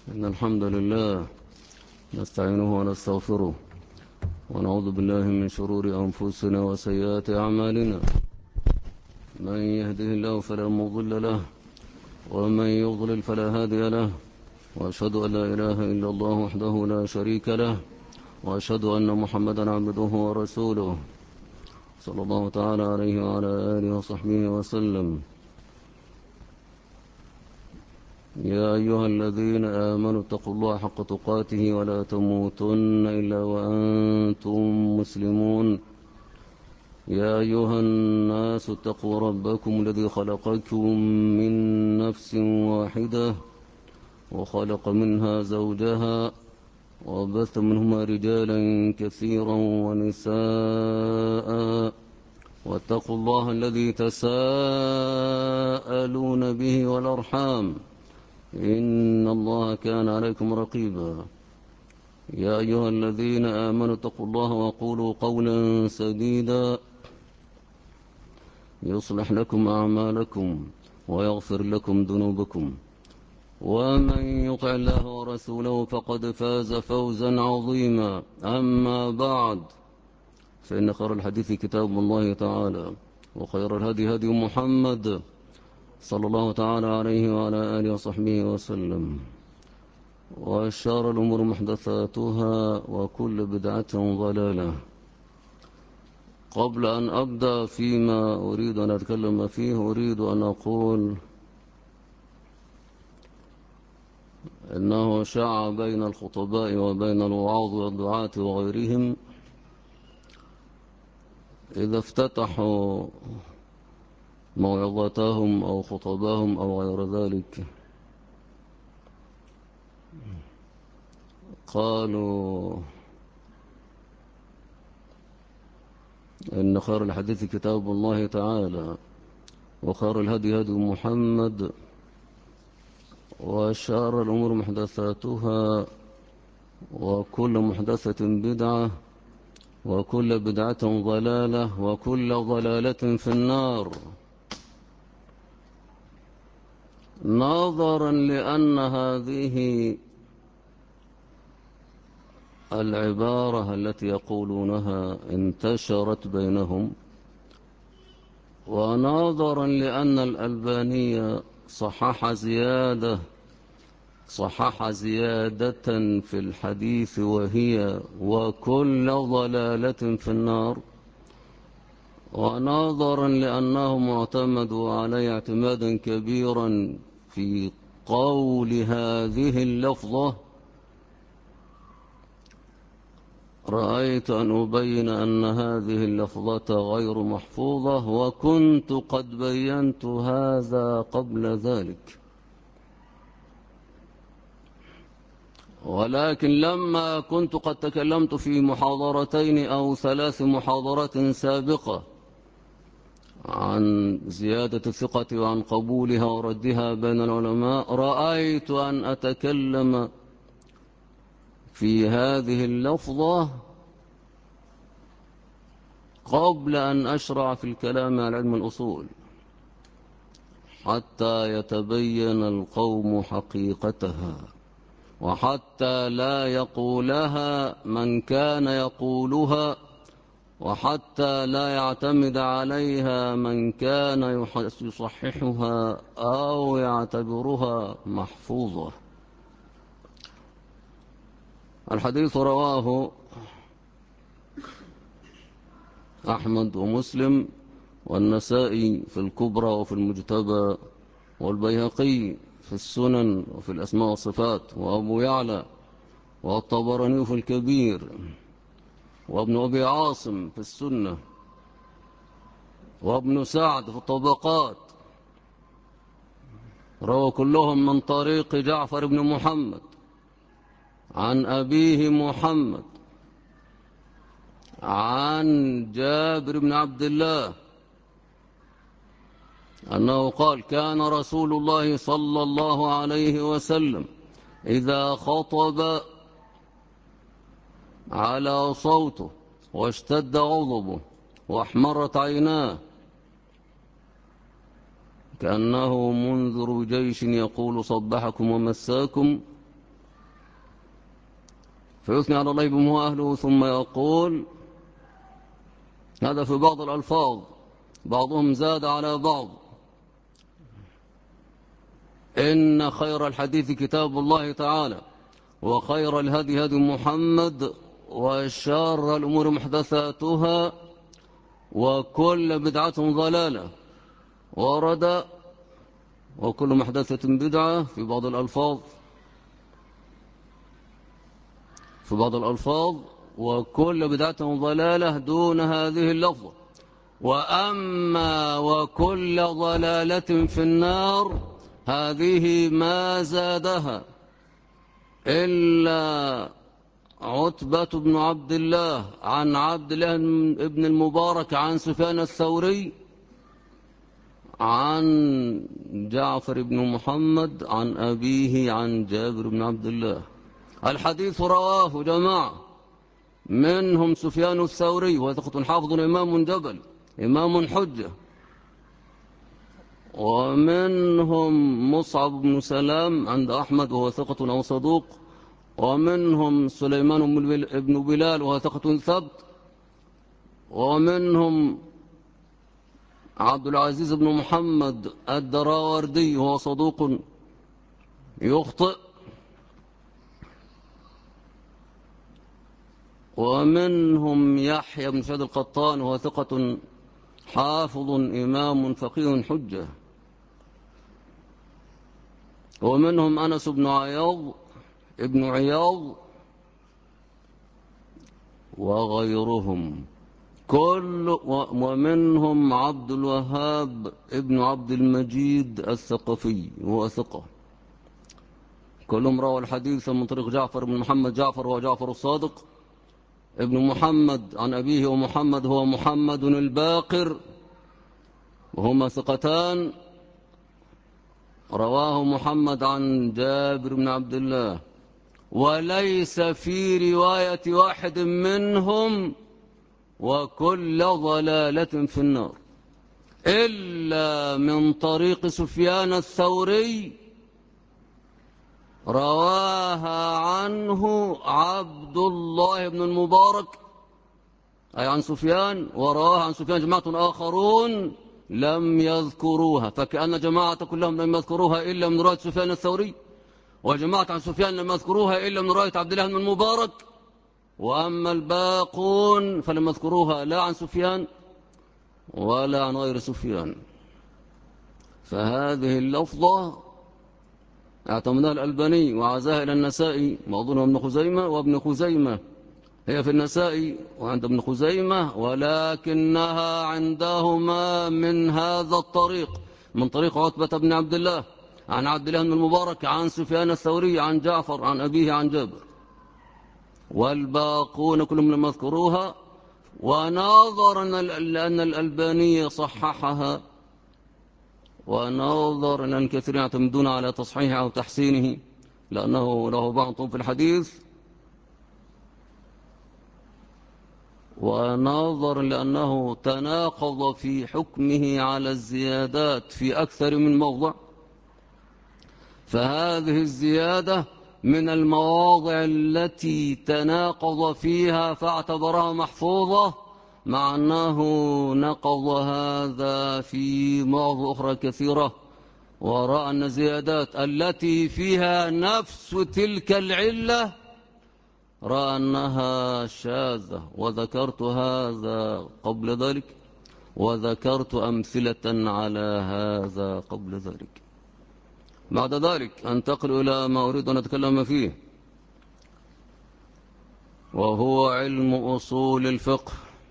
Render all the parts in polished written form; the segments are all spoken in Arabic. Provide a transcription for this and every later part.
إن الحمد لله نستعينه ونستغفره ونعوذ بالله من شرور أنفسنا وسيئات أعمالنا. من يهده الله فلا مضل له ومن يضلل فلا هادي له، وأشهد أن لا إله إلا الله وحده لا شريك له، وأشهد أن محمدا عبده ورسوله صلى الله تعالى عليه وعلى آله وصحبه وسلم. يا أيها الذين آمنوا اتقوا الله حق تقاته ولا تموتن إلا وأنتم مسلمون. يا أيها الناس اتقوا ربكم الذي خلقكم من نفس واحدة وخلق منها زوجها وبث منهما رجالا كثيرا ونساء، واتقوا الله الذي تساءلون به والأرحام إن الله كان عليكم رقيبا. يا أيها الذين آمنوا اتقوا الله وقولوا قولا سديدا يصلح لكم أعمالكم ويغفر لكم ذنوبكم، ومن يطع الله ورسوله فقد فاز فوزا عظيما. أما بعد، فإن خير الحديث كتاب الله تعالى، وخير الهدي هدي محمد صلى الله تعالى عليه وعلى آله وصحبه وسلم، وشر الأمور محدثاتها وكل بدعة ضلالة. قبل أن أبدأ فيما أريد أن أتكلم فيه، أريد أن أقول إنه شاع بين الخطباء وبين الوعاظ والدعاة وغيرهم إذا افتتحوا موعظتهم أو خطبهم أو غير ذلك قالوا إن خير الحديث كتاب الله تعالى، وخير الهدي هدي محمد، وشر الأمور محدثاتها، وكل محدثة بدعة، وكل بدعة ضلالة، وكل ضلالة في النار. نظرا لأن هذه العبارة التي يقولونها انتشرت بينهم، ونظرا لأن الألبانية صحح زيادة في الحديث وهي وكل ضلالة في النار، ونظرا لأنهم اعتمدوا عليه اعتمادا كبيرا في قول هذه اللفظة، رأيت أن أبين أن هذه اللفظة غير محفوظة، وكنت قد بينت هذا قبل ذلك. ولكن لما كنت قد تكلمت في محاضرتين أو 3 محاضرات سابقة عن زيادة الثقة وعن قبولها وردها بين العلماء، رأيت أن أتكلم في هذه اللفظة قبل أن أشرع في الكلام على علم الأصول، حتى يتبين القوم حقيقتها، وحتى لا يقولها من كان يقولها، وحتى لا يعتمد عليها من كان يصححها أو يعتبرها محفوظة. الحديث رواه أحمد ومسلم والنسائي في الكبرى وفي المجتبى، والبيهقي في السنن وفي الأسماء والصفات، وأبو يعلى والطبراني في الكبير، وابن أبي عاصم في السنة، وابن سعد في الطبقات، روى كلهم من طريق جعفر بن محمد عن أبيه محمد عن جابر بن عبد الله أنه قال: كان رسول الله صلى الله عليه وسلم إذا خطب على صوته واشتد غضبه واحمرت عيناه كأنه منذر جيش يقول صبحكم ومساكم فيثني على الله بما هو أهله ثم يقول. هذا في بعض الألفاظ، بعضهم زاد على بعض. إن خير الحديث كتاب الله تعالى، وخير الهدي هدي محمد، وشر الأمور محدثاتها، وكل بدعة ضلالة. ورد وكل محدثة بدعة في بعض الألفاظ، وكل بدعة ضلالة دون هذه اللفظة. وأما وكل ضلالة في النار هذه ما زادها إلا عتبة بن عبد الله عن عبد الله بن المبارك عن سفيان الثوري عن جعفر بن محمد عن أبيه عن جابر بن عبد الله. الحديث رواه جماعة، منهم سفيان الثوري وهو ثقة حافظ إمام جبل إمام حجة، ومنهم مصعب بن سلام عند أحمد وهو ثقة أو صدوق، ومنهم سليمان بن بلال وهو ثقة ثبت، ومنهم عبد العزيز بن محمد الدراوردي وهو صدوق يخطئ، ومنهم يحيى بن سعيد القطان وهو ثقة حافظ إمام فقيه حجة، ومنهم أنس بن عياض وغيرهم ومنهم عبد الوهاب ابن عبد المجيد الثقفي وهو ثقة. كلهم روى الحديث من طريق جعفر بن محمد، جعفر هو جعفر الصادق ابن محمد عن أبيه، ومحمد هو محمد الباقر، وهما ثقتان. رواه محمد عن جابر بن عبد الله، وليس في رواية واحد منهم وكل ضلالة في النار إلا من طريق سفيان الثوري رواها عنه عبد الله بن المبارك أي عن سفيان، ورواها عن سفيان جماعة آخرون لم يذكروها، فكأن جماعة كلهم لم يذكروها إلا من رواية سفيان الثوري، وجماعة عن سفيان لم يذكروها إلا من رواية عبد الله بن المبارك، وأما الباقون فلم يذكروها لا عن سفيان ولا عن غير سفيان. فهذه اللفظة اعتمدها الألباني وعزاها إلى النسائي وأظنها ابن خزيمة، وابن خزيمة هي في النسائي وعند ابن خزيمة، ولكنها عندهما من هذا الطريق، من طريق عتبة بن عبد الله عن عبد الله بن المبارك عن سفيان الثوري عن جعفر عن أبيه عن جابر، والباقون كلهم لم يذكروها. ونظرا لأن الألباني صححها، ونظرا لأن الكثيرين يعتمدون على تصحيحه أو تحسينه لأنه له بعض في الحديث، ونظرا لأنه تناقض في حكمه على الزيادات في أكثر من موضع، فهذه الزيادة من المواضع التي تناقض فيها فاعتبرها محفوظة، مع أنه نقض هذا في مواضع أخرى كثيرة، ورأى أن الزيادات التي فيها نفس تلك العلة رأى أنها شاذة، وذكرت هذا قبل ذلك، وذكرت أمثلة على هذا قبل ذلك. بعد ذلك أنتقل إلى ما أريد أن أتكلم فيه، وهو علم أصول الفقه.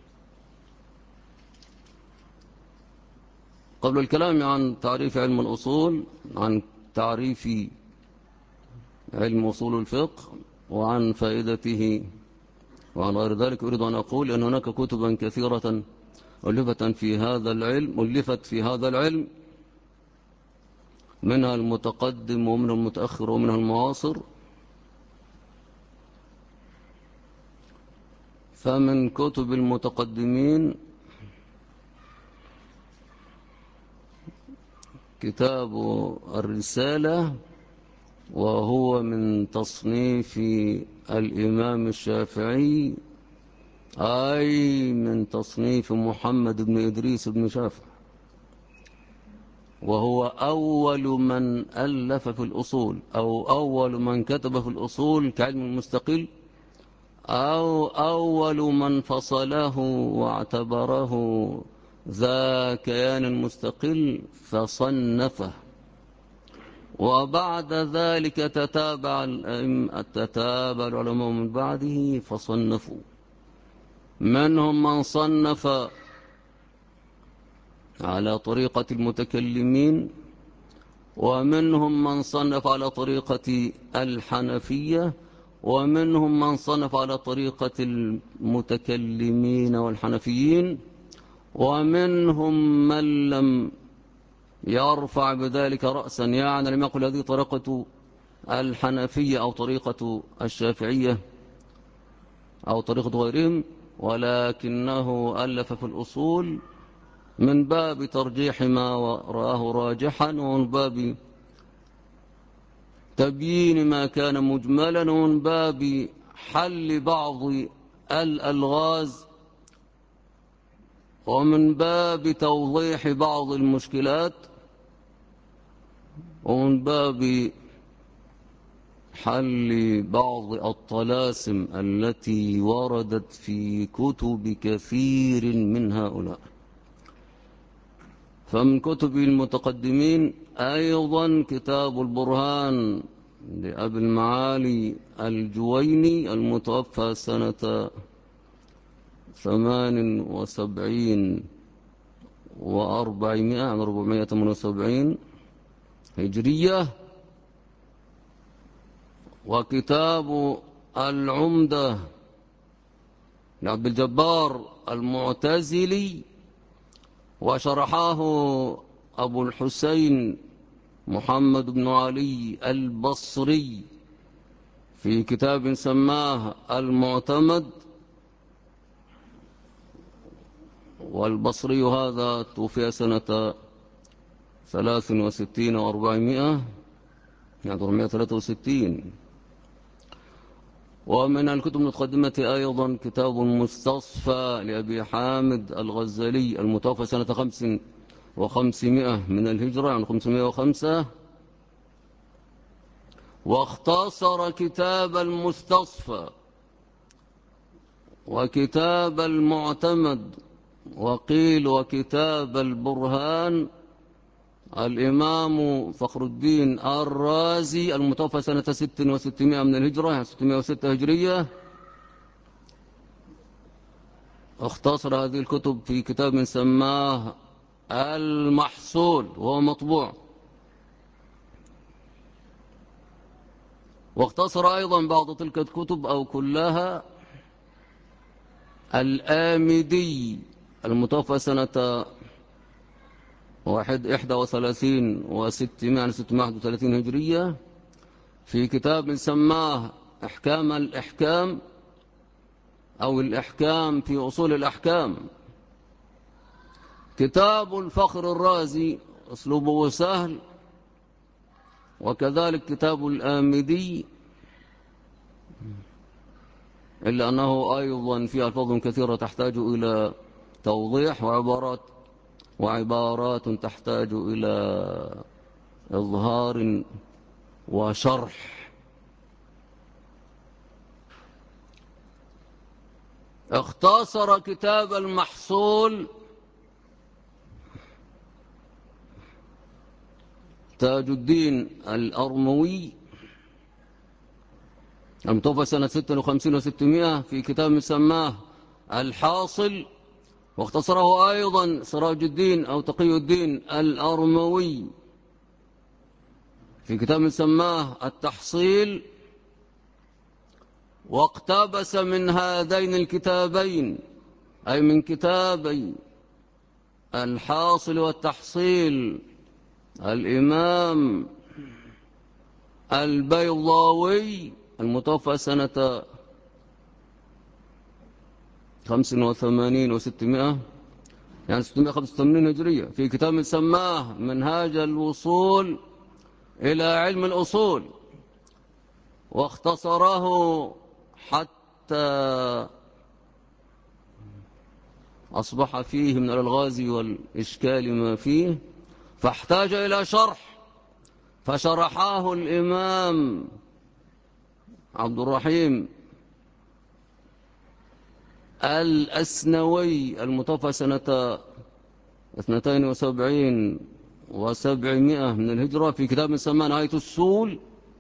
قبل الكلام عن تعريف علم الأصول، عن تعريف علم أصول الفقه وعن فائدته وعن غير ذلك، أريد أن أقول أن هناك كتبا كثيرة ألفت في هذا العلم، منها المتقدم ومنها المتأخر ومنها المعاصر. فمن كتب المتقدمين كتاب الرسالة وهو من تصنيف الإمام الشافعي، أي من تصنيف محمد بن إدريس بن شافع، وهو أول من ألف في الأصول أو أول من كتب في الأصول كعلم مستقل، أو أول من فصله واعتبره ذا كيان مستقل فصنفه. وبعد ذلك تتابع العلماء من بعده فصنفوا، منهم من صنف على طريقة المتكلمين، ومنهم من صنف على طريقة الحنفية، ومنهم من صنف على طريقة المتكلمين والحنفيين، ومنهم من لم يرفع بذلك رأسا، يعني لم يقل هذه طريقة الحنفية أو طريقة الشافعية أو طريقة غيرهم، ولكنه ألف في الأصول من باب ترجيح ما رآه راجحا، ومن باب تبيين ما كان مجملا، ومن باب حل بعض الألغاز، ومن باب توضيح بعض المشكلات، ومن باب حل بعض الطلاسم التي وردت في كتب كثير من هؤلاء. فمن كتب المتقدمين أيضا كتاب البرهان لأبي المعالي الجويني المتوفى سنة 78 و400 عن 478 هجرية. وكتاب العمدة لعبد الجبار المعتزلي، وشرحاه أبو الحسين محمد بن علي البصري في كتاب سماه المعتمد. والبصري هذا توفي سنة 63 و400 يعني 463. ومن الكتب المتقدمة أيضا كتاب المستصفى لأبي حامد الغزالي المتوفى سنة 500 من الهجرة يعني 505. واختصر كتاب المستصفى وكتاب المعتمد وقيل وكتاب البرهان الإمام فخر الدين الرازي المتوفى سنة 600 من الهجرة يعني 606 هجرية. اختصر هذه الكتب في كتاب سماه المحصول وهو مطبوع. واختصر أيضا بعض تلك الكتب أو كلها الآمدي المتوفى سنة 31 و600 يعني 631 هجرية في كتاب سماه إحكام الإحكام أو الإحكام في أصول الأحكام. كتاب الفخر الرازي أسلوبه سهل، وكذلك كتاب الآمدي إلا أنه أيضا فيه ألفاظ كثيرة تحتاج إلى توضيح، وعبارات تحتاج إلى إظهار وشرح. اختصر كتاب المحصول تاج الدين الأرموي المتوفى سنة 56 و600 في كتاب سماه الحاصل. واختصره أيضا سراج الدين أو تقي الدين الأرموي في كتاب سماه التحصيل. واقتبس من هذين الكتابين أي من كتابي الحاصل والتحصيل الإمام البيضاوي المتوفى سنة 85 و600 يعني 685 هجرية في كتاب سماه منهاج الوصول إلى علم الأصول. واختصره حتى أصبح فيه من الألغاز والإشكال ما فيه، فاحتاج إلى شرح، فشرحاه الإمام عبد الرحيم الأسنوي المتوفى سنة 72 و700 من الهجرة في كتاب سماه نهاية السول،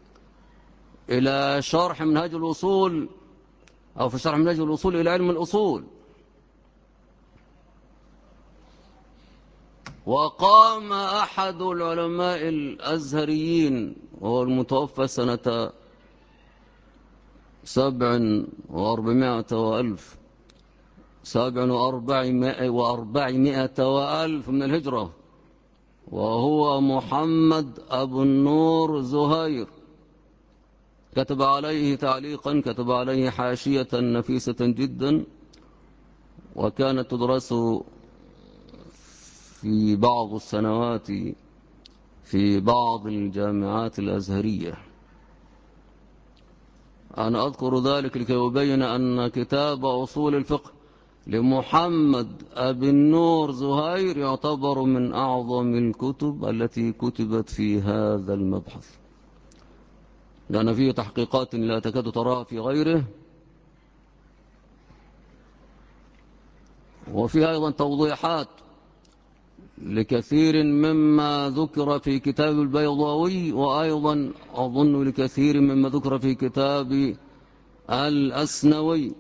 إلى شرح منهاج الوصول، أو في شرح منهاج الوصول إلى علم الأصول. وقام أحد العلماء الأزهريين وهو المتوفى سنة 7 و400 من الهجرة، وهو محمد أبو النور زهير، كتب عليه تعليقا، كتب عليه حاشية نفيسة جدا، وكانت تدرس في بعض السنوات في بعض الجامعات الأزهرية. أنا أذكر ذلك لكي أبين أن كتاب أصول الفقه لمحمد أبي النور زهير يعتبر من أعظم الكتب التي كتبت في هذا المبحث، لأن فيه تحقيقات لا تكاد تراها في غيره، وفيها أيضا توضيحات لكثير مما ذكر في كتاب البيضاوي، وأيضا أظن لكثير مما ذكر في كتاب الأسنوي.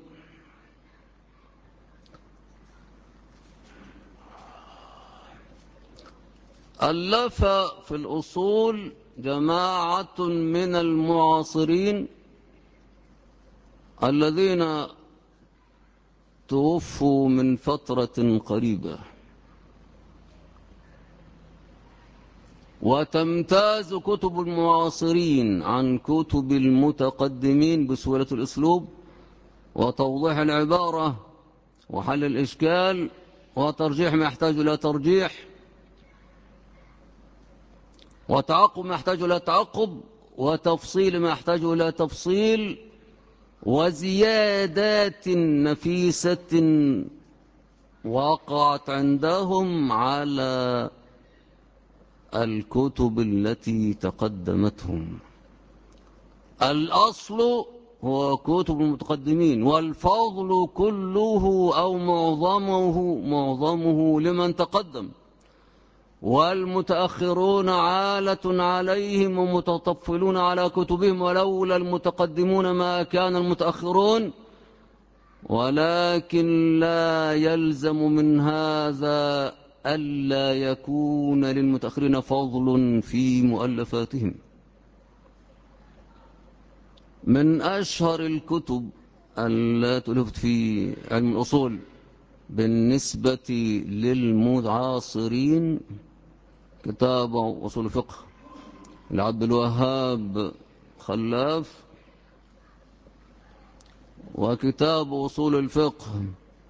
ألف في الأصول جماعة من المعاصرين الذين توفوا من فترة قريبة، وتمتاز كتب المعاصرين عن كتب المتقدمين بسهولة الأسلوب وتوضيح العبارة وحل الإشكال وترجيح ما يحتاج إلى ترجيح وتعقب ما يحتاج إلى تعقب وتفصيل ما يحتاج إلى تفصيل وزيادات نفيسة وقعت عندهم على الكتب التي تقدمتهم. الأصل هو كتب المتقدمين، والفضل كله أو معظمه لمن تقدم، والمتأخرون عالة عليهم ومتطفلون على كتبهم، ولولا المتقدمون ما كان المتأخرون، ولكن لا يلزم من هذا ألا يكون للمتأخرين فضل في مؤلفاتهم. من أشهر الكتب التي ألفت في علم الأصول بالنسبة للمعاصرين كتاب أصول الفقه لعبد الوهاب خلاف، وكتاب أصول الفقه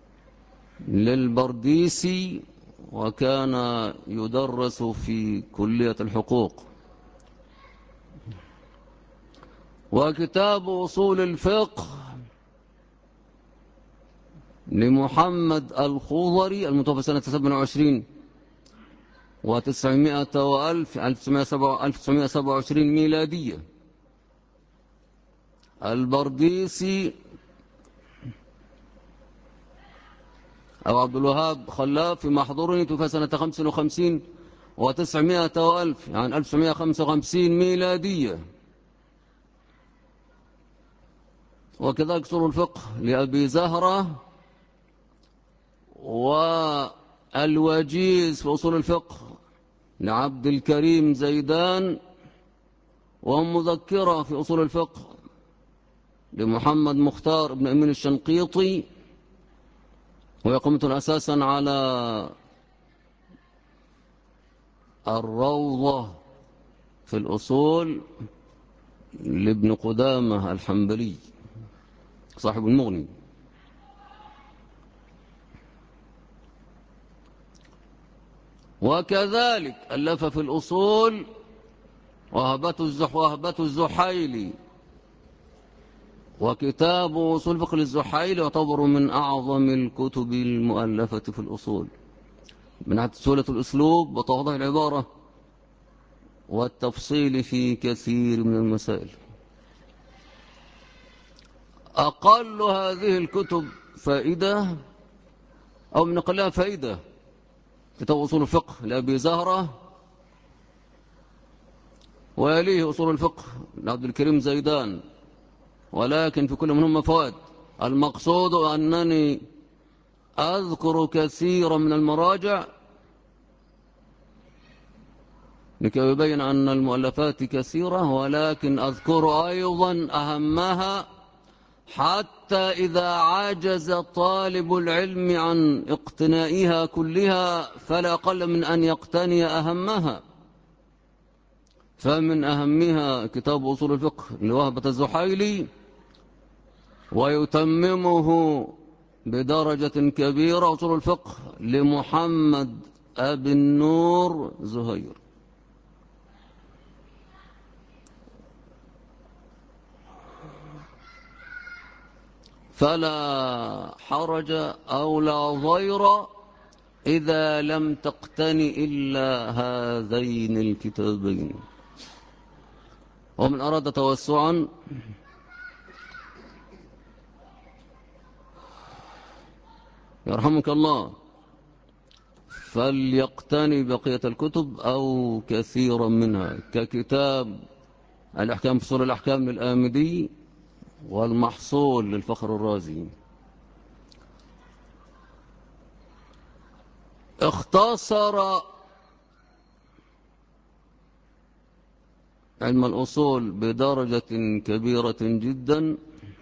للبرديسي، وكان يدرس في كلية الحقوق، وكتاب أصول الفقه لمحمد الخضري المتوفى سنة 27 و900 وألف 1927 ميلادية. البرديسي أو عبد الوهاب خلاف في محضورني توفى سنة 55 و900 وألف يعني 1955 ميلادية. وكذلك أصول الفقه لأبي زهرة، والوجيز في أصول الفقه لعبد الكريم زيدان، ومذكرة في أصول الفقه لمحمد مختار بن أمين الشنقيطي، ويقومة أساسا على الروضة في الأصول لابن قدامة الحنبلي صاحب المغني. وكذلك ألف في الأصول وهبة الزحيلي وكتاب أصول فقه الزحيل يعتبر من أعظم الكتب المؤلفة في الأصول من ناحية سهولة الأسلوب وتوضيح العبارة والتفصيل في كثير من المسائل. أقل هذه الكتب فائدة أو من أقلها فائدة كتاب أصول الفقه لأبي زهرة، ويليه أصول الفقه لعبد الكريم زيدان، ولكن في كل منهم فوائد. المقصود أنني أذكر كثيرا من المراجع لكي يبين أن المؤلفات كثيرة، ولكن أذكر أيضا أهمها حتى إذا عجز طالب العلم عن اقتنائها كلها فلا أقل من أن يقتني أهمها. فمن أهمها كتاب أصول الفقه لوهبة الزحيلي، ويتممه بدرجة كبيرة أصول الفقه لمحمد أبي النور زهير. فلا حرج أو لا ضير إذا لم تقتن إلا هذين الكتابين. ومن أراد توسعا يرحمك الله فليقتني بقية الكتب أو كثيرا منها، ككتاب الأحكام في فصول الأحكام للآمدي والمحصول للفخر الرازي. اختصر علم الأصول بدرجة كبيرة جدا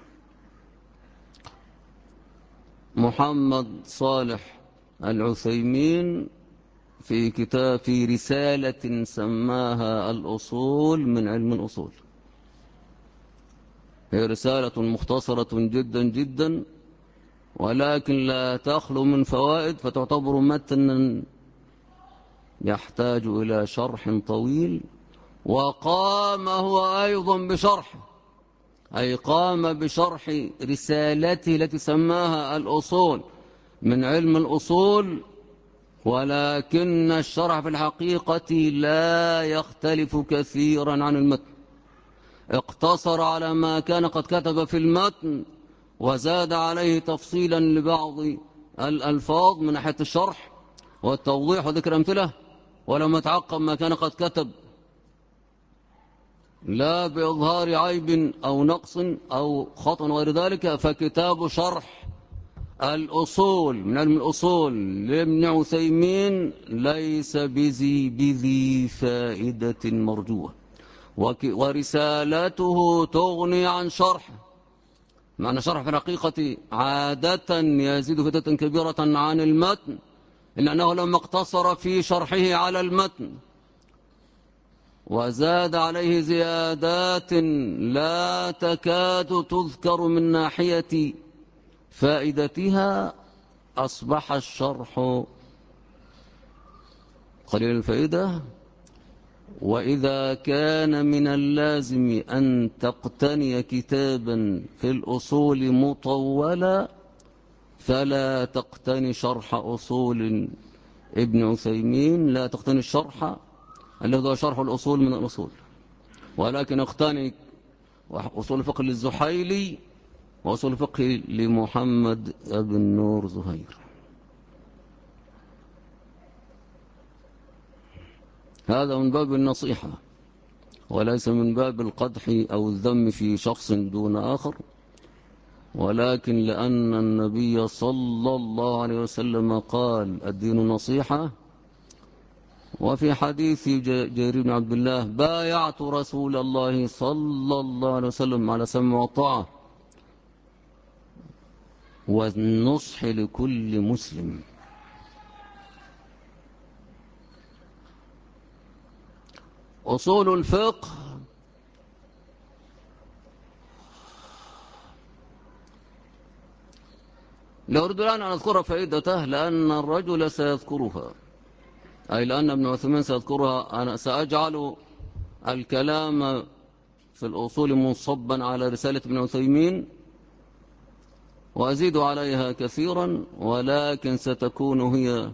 محمد صالح العثيمين في رسالة سماها الأصول من علم الأصول. هي رسالة مختصرة جدا جدا، ولكن لا تخلو من فوائد، فتعتبر متنا يحتاج إلى شرح طويل. وقام هو أيضا بشرح، أي قام بشرح رسالته التي سماها الأصول من علم الأصول، ولكن الشرح في الحقيقة لا يختلف كثيرا عن المتن. اقتصر على ما كان قد كتب في المتن وزاد عليه تفصيلا لبعض الألفاظ من ناحية الشرح والتوضيح وذكر أمثلة، ولم يتعقب ما كان قد كتب لا بإظهار عيب أو نقص أو خطأ غير ذلك. فكتاب شرح الأصول من علم الأصول لابن عثيمين ليس بذي فائدة مرجوة، ورسالته تغني عن شرح. معنى شرح في الحقيقة عادة يزيد فائدة كبيرة عن المتن، إلا أنه لما اقتصر في شرحه على المتن وزاد عليه زيادات لا تكاد تذكر من ناحية فائدتها، أصبح الشرح قليل الفائدة. وإذا كان من اللازم أن تقتني كتابا في الأصول مطولا فلا تقتني شرح أصول ابن عثيمين، لا تقتني الشرح الذي هو شرح الأصول من الأصول، ولكن اقتني أصول الفقه للزحيلي وأصول الفقه لمحمد بن نور زهير. هذا من باب النصيحة وليس من باب القدح أو الذم في شخص دون آخر، ولكن لأن النبي صلى الله عليه وسلم قال الدين نصيحة. وفي حديث جرير بن عبد الله بايعت رسول الله صلى الله عليه وسلم على سمع والطاعة والنصح لكل مسلم. أصول الفقه لا أريد الآن أن أذكر فائدته لأن الرجل سيذكرها، أي لأن ابن عثيمين سيذكرها. أنا سأجعل الكلام في الأصول منصبا على رسالة ابن عثيمين، وأزيد عليها كثيرا، ولكن ستكون هي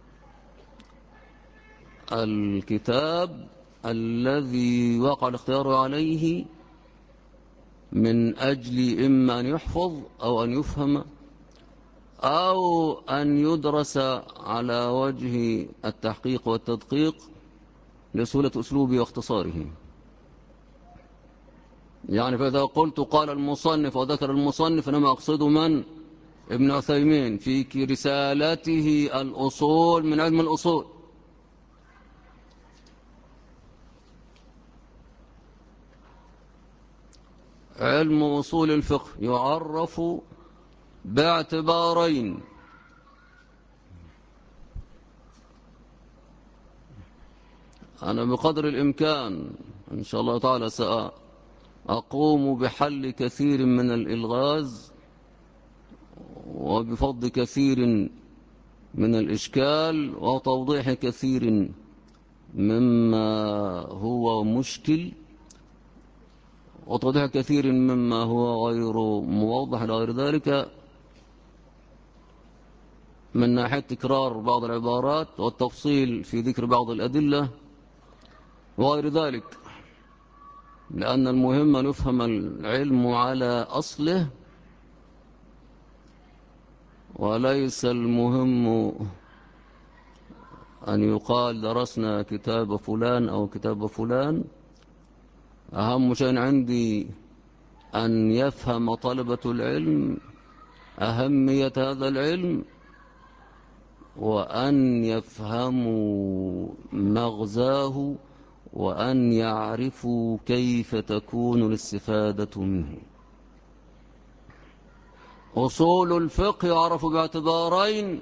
الكتاب الذي وقع الاختيار عليه من أجل إما أن يحفظ أو أن يفهم أو أن يدرس على وجه التحقيق والتدقيق لسهولة أسلوبه واختصاره. يعني فإذا قلت قال المصنف وذكر المصنف إنما أقصد من؟ ابن عثيمين في رسالته الأصول من علم الأصول. علم أصول الفقه يعرف باعتبارين: أنا بقدر الإمكان إن شاء الله تعالى سأقوم بحل كثير من الإلغاز وبفض كثير من الإشكال وتوضيح كثير مما هو مشكل وتوضيح كثير مما هو غير موضح إلى غير ذلك، من ناحية تكرار بعض العبارات والتفصيل في ذكر بعض الأدلة وغير ذلك، لأن المهم أن يفهم العلم على أصله، وليس المهم أن يقال درسنا كتاب فلان أو كتاب فلان. أهم شيء عندي أن يفهم طلبة العلم أهمية هذا العلم، وأن يفهموا مغزاه، وأن يعرفوا كيف تكون الاستفادة منه. أصول الفقه يعرف باعتبارين: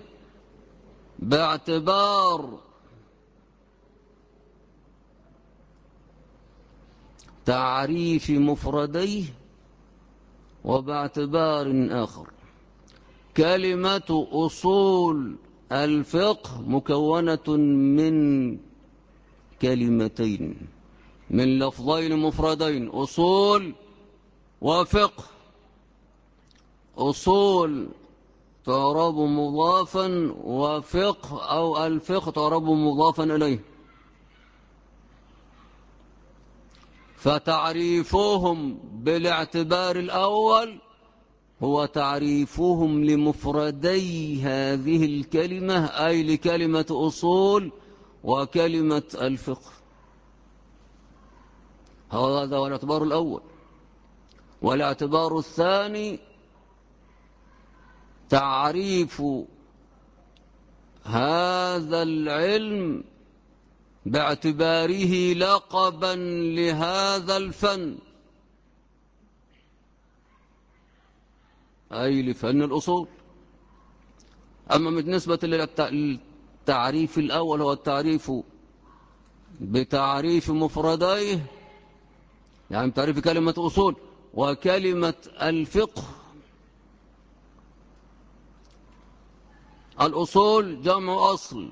باعتبار تعريف مفرديه، وباعتبار آخر. كلمة أصول الفقه مكونة من كلمتين، من لفظين مفردين: أصول وفقه. أصول تعرب مضافا، وفقه أو الفقه تعرب مضافا إليه. فتعريفهم بالاعتبار الأول هو تعريفهم لمفردي هذه الكلمة، أي لكلمة أصول وكلمة الفقه. هذا هو الاعتبار الأول. والاعتبار الثاني تعريف هذا العلم باعتباره لقبا لهذا الفن، أي لفن الأصول. أما بالنسبة للتعريف الأول هو التعريف بتعريف مفرديه، يعني تعريف كلمة أصول وكلمة الفقه. الأصول جمع أصل،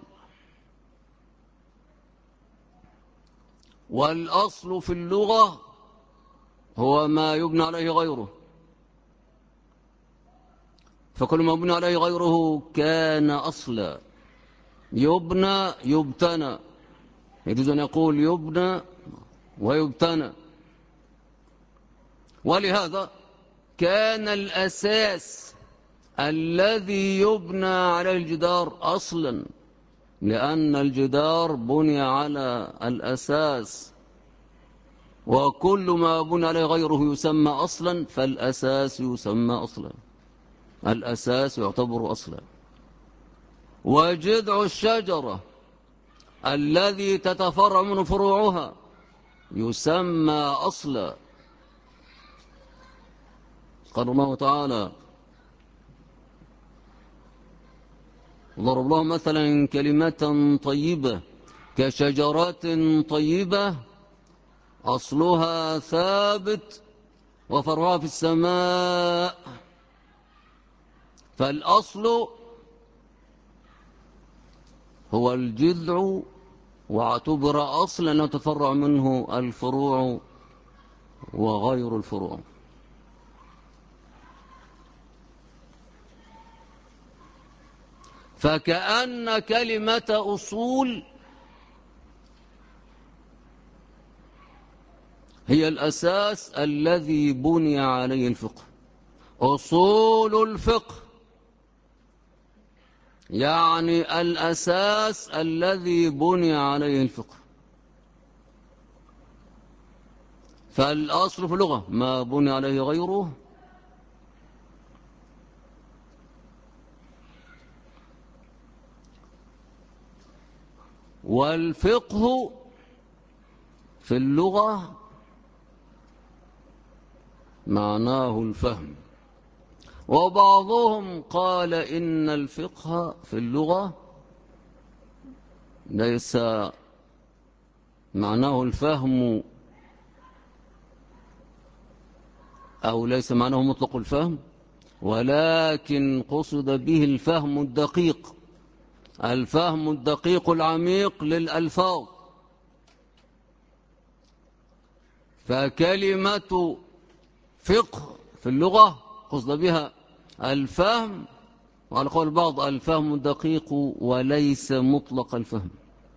والأصل في اللغة هو ما يبنى عليه غيره، فكل ما يبنى عليه غيره كان أصلا. يبنى يبتنى، يجوز أن يقول يبنى ويبتنى. ولهذا كان الأساس الذي يبنى عليه الجدار أصلا، لأن الجدار بني على الأساس، وكل ما بني عليه غيره يسمى أصلا، فالأساس يسمى أصلا، الأساس يعتبر أصلا. وجذع الشجرة الذي تتفرع منه فروعها يسمى أصلا. قال الله تعالى: ضرب الله مثلا كلمة طيبة كشجرة طيبة أصلها ثابت وفرعها في السماء. فالأصل هو الجذع، واعتبر أصلا أنه تفرع منه الفروع وغير الفروع. فكأن كلمة أصول هي الأساس الذي بني عليه الفقه. أصول الفقه يعني الأساس الذي بني عليه الفقه. فالأصل في اللغة ما بني عليه غيره، والفقه في اللغة معناه الفهم. وبعضهم قال إن الفقه في اللغة ليس معناه الفهم، أو ليس معناه مطلق الفهم، ولكن قصد به الفهم الدقيق، الفهم الدقيق العميق للألفاظ. فكلمة فقه في اللغة قصد بها الفهم، وعلى قول البعض الفهم الدقيق وليس مطلق الفهم.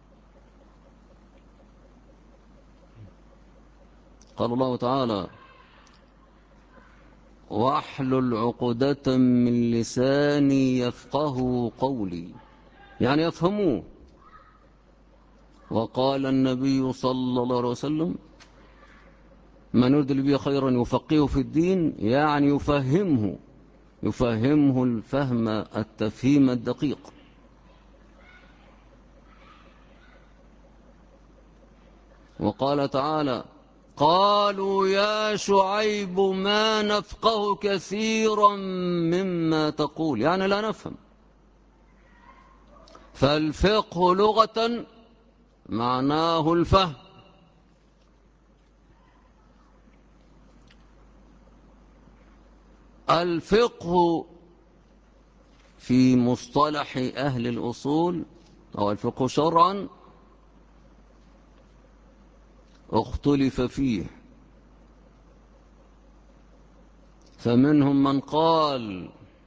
قال الله تعالى: واحلل عقدة من لساني يفقه قولي، يعني يفهموه. وقال النبي صلى الله عليه وسلم: من يرد به خيرا يفقهه في الدين، يعني يفهمه الفهم التفهيم الدقيق. وقال تعالى: قالوا يا شعيب ما نفقه كثيرا مما تقول، يعني لا نفهم. فالفقه لغة معناه الفهم. الفقه في مصطلح أهل الأصول أو الفقه شرعا اختلف فيه، فمنهم من قال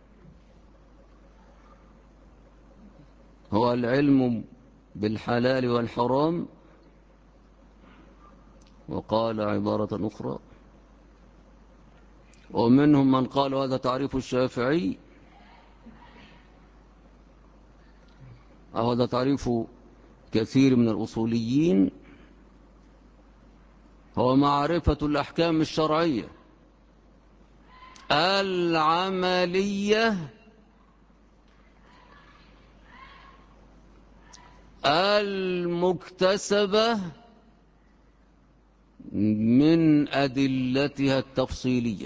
هو العلم بالحلال والحرام، وقال عبارة أخرى. ومنهم من قال هذا تعريف الشافعي، أو هذا تعريف كثير من الأصوليين، هو معرفة الأحكام الشرعية العملية المكتسبة من أدلتها التفصيلية.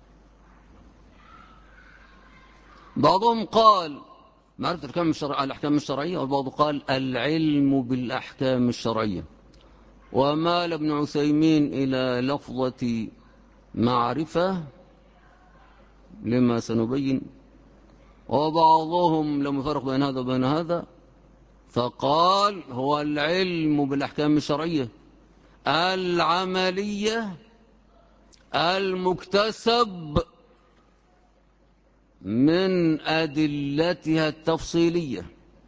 بعضهم قال معرفة الأحكام الشرعية، والبعض قال العلم بالأحكام الشرعية. ومال ابن عثيمين إلى لفظة معرفة لما سنبين. وبعضهم لم يفرق بين هذا وبين هذا، فقال هو العلم بالأحكام الشرعية العملية المكتسب من أدلتها التفصيلية.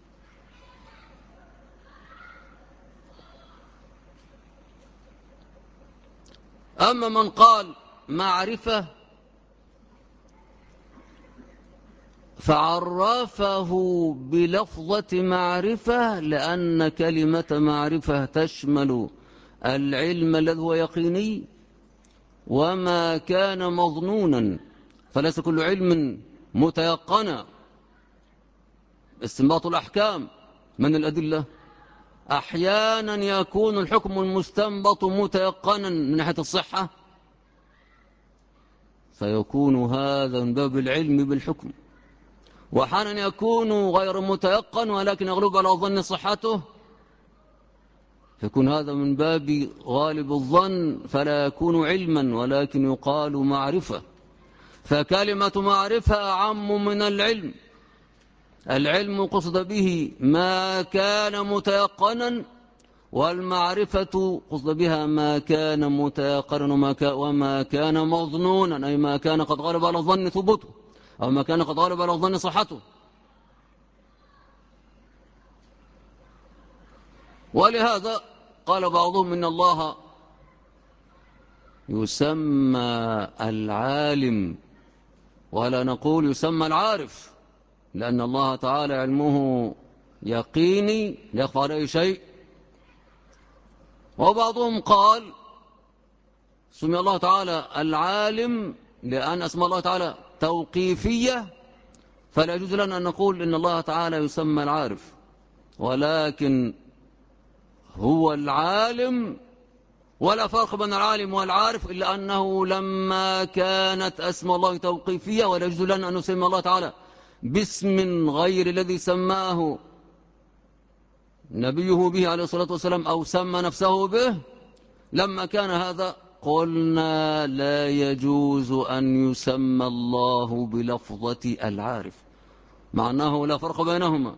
أما من قال معرفة فعرفه بلفظة معرفة، لأن كلمة معرفة تشمل العلم الذي هو يقيني وما كان مظنونا، فليس كل علم متيقنا. استنباط الأحكام من الأدلة، أحيانا يكون الحكم المستنبط متيقنا من ناحية الصحة، فيكون هذا من باب العلم بالحكم. وأحيانا يكون غير متيقن ولكن يغلب على ظن صحته، يكون هذا من باب غالب الظن فلا يكون علما ولكن يقال معرفة. فكلمة معرفة أعم من العلم. العلم قصد به ما كان متيقنا والمعرفة قصد بها ما كان متيقنا وما كان مظنونا، أي ما كان قد غلب على الظن ثبوته أو ما كان قد غلب على الظن صحته. ولهذا قال بعضهم إن الله يسمى العالم ولا نقول يسمى العارف، لأن الله تعالى علمه يقيني لا يخفى عليه شيء. وبعضهم قال سمي الله تعالى العالم لأن أسماء الله تعالى توقيفية، فلا يجوز لنا أن نقول إن الله تعالى يسمى العارف، ولكن هو العالم، ولا فرق بين العالم والعارف إلا أنه لما كانت أسماء الله توقيفية ولا يجوز لنا أن نسمي الله تعالى باسم غير الذي سماه نبيه به عليه الصلاة والسلام أو سمى نفسه به. لما كان هذا قلنا لا يجوز أن يسمى الله بلفظة العارف، مع أنه لا فرق بينهما.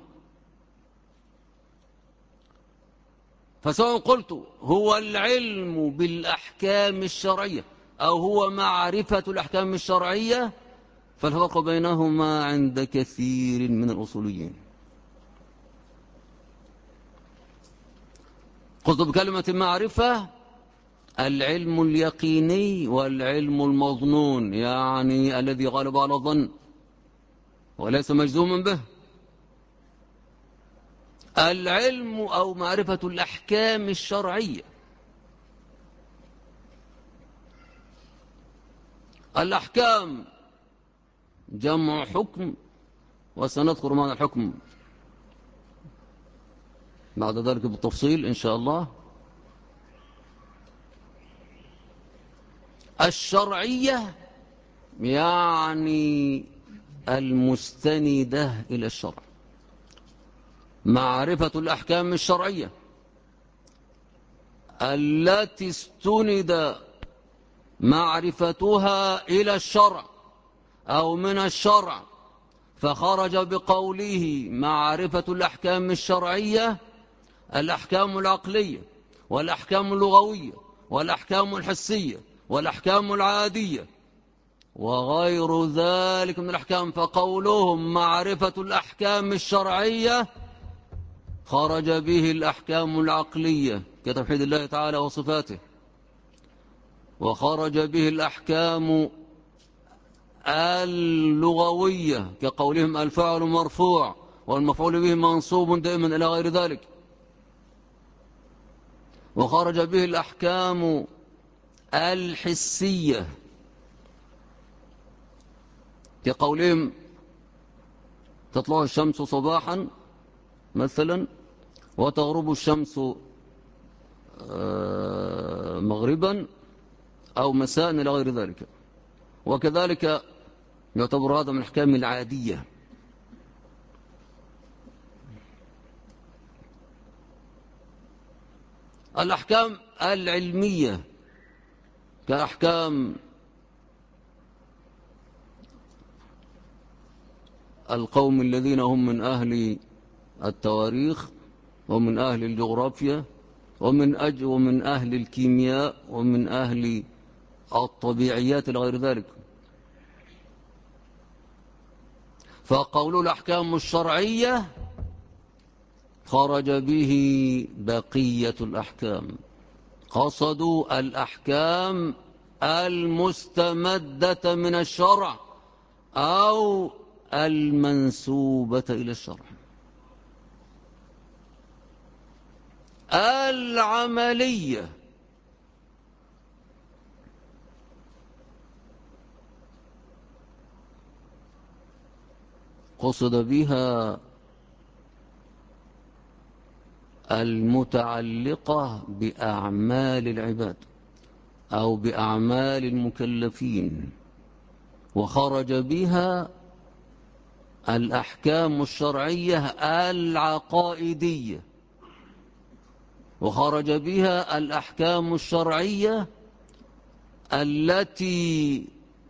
فسواء قلت هو العلم بالأحكام الشرعية أو هو معرفة الأحكام الشرعية، فالفرق بينهما عند كثير من الأصوليين. قلت بكلمة معرفة العلم اليقيني والعلم المظنون، يعني الذي غلب على الظن وليس مجزوما به. العلم أو معرفة الأحكام الشرعية، الأحكام جمع حكم، وسنذكر معنى الحكم بعد ذلك بالتفصيل إن شاء الله. الشرعية يعني المستندة إلى الشرع، معرفة الأحكام الشرعية التي استند معرفتها إلى الشرع أو من الشرع، فخرج بقوله معرفة الأحكام الشرعية الأحكام العقلية والأحكام اللغوية والأحكام الحسية والأحكام العادية وغير ذلك من الأحكام. فقولهم معرفة الأحكام الشرعية خرج به الأحكام العقلية كتوحيد الله تعالى وصفاته، وخرج به الأحكام اللغوية كقولهم الفاعل مرفوع والمفعول به منصوب دائما إلى غير ذلك، وخرج به الأحكام الحسية كقولهم تطلع الشمس صباحا مثلا وتغرب الشمس مغربا أو مساء إلى غير ذلك. وكذلك يعتبر هذا من الأحكام العادية. الأحكام العلمية كأحكام القوم الذين هم من أهل التواريخ ومن أهل الجغرافيا ومن أهل الكيمياء ومن أهل الطبيعيات إلى غير ذلك. فقول الأحكام الشرعية خرج به بقية الأحكام، قصدوا الأحكام المستمدة من الشرع أو المنسوبة إلى الشرع العملية. قصد بها المتعلقة بأعمال العباد أو بأعمال المكلفين، وخرج بها الأحكام الشرعية العقائدية، وخرج بها الأحكام الشرعية التي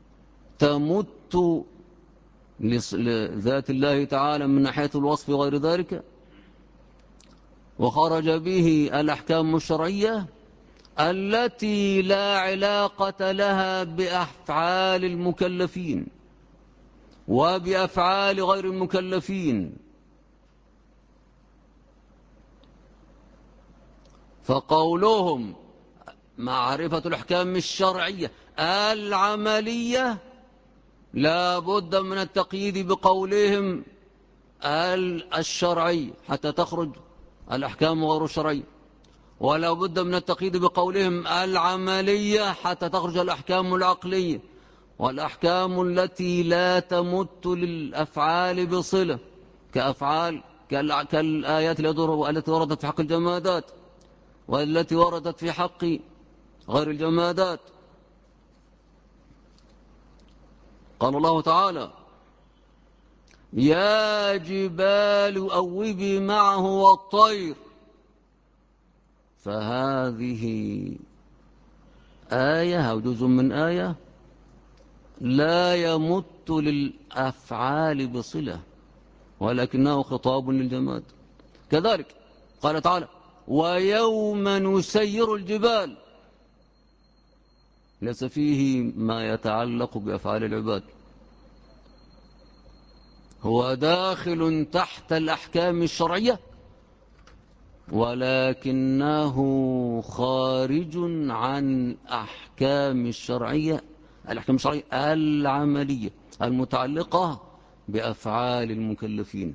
تمت لذات الله تعالى من ناحية الوصف وغير ذلك، وخرج به الأحكام الشرعية التي لا علاقة لها بأفعال المكلفين وبأفعال غير المكلفين. فقولهم معرفة الأحكام الشرعية العملية لا بد من التقييد بقولهم الشرعي حتى تخرج الأحكام غير الشرعية، ولا بد من التقييد بقولهم العملية حتى تخرج الأحكام العقلية، والأحكام التي لا تمت للأفعال بصلة كالآيات التي وردت في حق الجمادات والتي وردت في حق غير الجمادات. قال الله تعالى: يا جبال أوبي معه والطير. فهذه آية أو جزء من آية لا يمت للأفعال بصلة ولكنه خطاب للجماد. كذلك قال تعالى: ويوم نسير الجبال. ليس فيه ما يتعلق بأفعال العباد، هو داخل تحت الأحكام الشرعية ولكنه خارج عن الأحكام الشرعية العملية المتعلقة بأفعال المكلفين.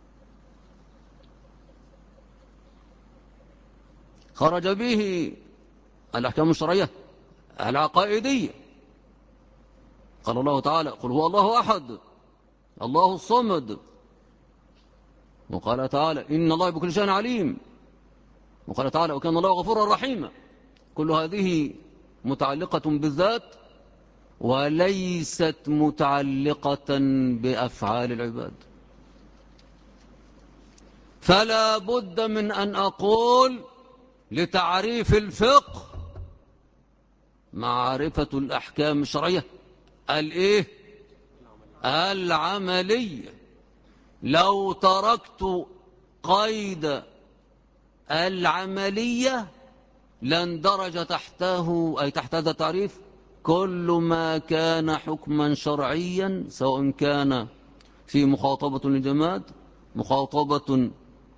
خرج به الأحكام الشرعية العقائدية. قال الله تعالى: قل هو الله أحد الله الصمد. وقال تعالى: إن الله بكل شيء عليم. وقال تعالى: وكان الله غفورا رحيما. كل هذه متعلقة بالذات وليست متعلقة بأفعال العباد. فلا بد من أن أقول لتعريف الفقه معرفة الأحكام الشرعية العملية. لو تركت قيد العملية لاندرج تحته أي تحت هذا التعريف كل ما كان حكما شرعيا، سواء كان في مخاطبة للجماد، مخاطبة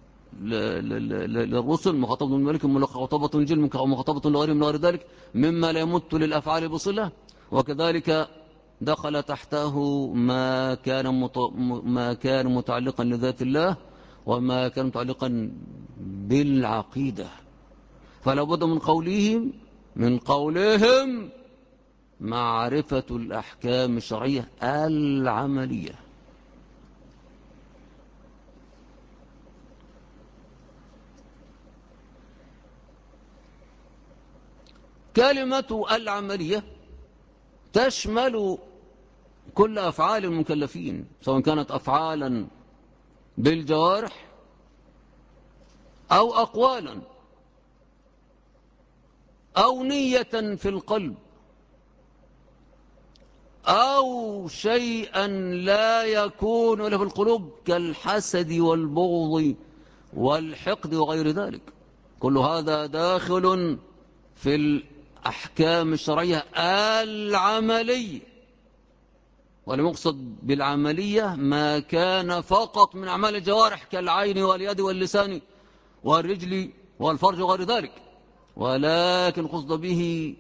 للرسل، مخاطبة للملك، مخاطبة للجن، مخاطبة لغيرهم من غير ذلك مما لا يمت للأفعال بصلة. وكذلك دخل تحته ما كان متعلقا لذات الله وما كان متعلقا بالعقيدة. فلا بد من قولهم معرفة الأحكام الشرعية العملية. كلمة العملية تشمل كل أفعال المكلفين، سواء كانت أفعالا بالجوارح أو أقوالا أو نية في القلب أو شيئا لا يكون إلا في القلوب كالحسد والبغض والحقد وغير ذلك. كل هذا داخل في الأحكام الشرعية العملية. والمقصد بالعملية ما كان فقط من أعمال الجوارح كالعين واليد واللسان والرجل والفرج وغير ذلك، ولكن قصد به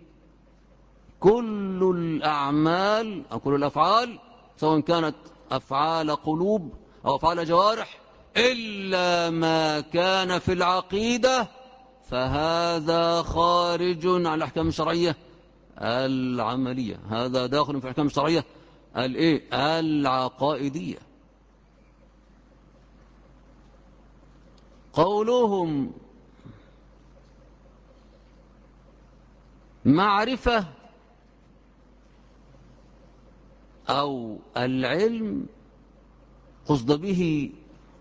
كل الأعمال أو كل الأفعال، سواء كانت أفعال قلوب أو أفعال جوارح، إلا ما كان في العقيدة فهذا خارج عن الأحكام الشرعية العملية. هذا داخل في الأحكام الشرعية العقائدية. قولهم معرفة أو العلم قصد به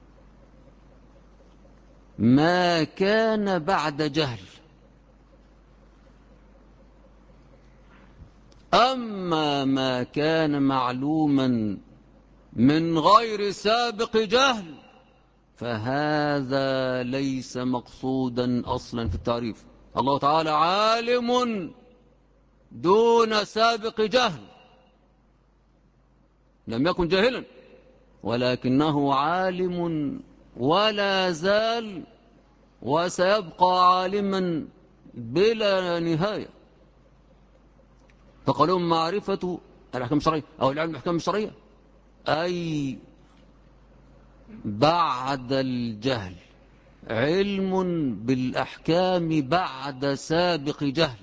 ما كان بعد جهل، أما ما كان معلوما من غير سابق جهل فهذا ليس مقصودا أصلا في التعريف. الله تعالى عالم دون سابق جهل، لم يكن جاهلا، ولكنه عالم ولا زال وسيبقى عالما بلا نهاية. فقالوا معرفة الأحكام الشرعية أو العلم بالأحكام الشرعية أي بعد الجهل، علم بالأحكام بعد سابق جهل.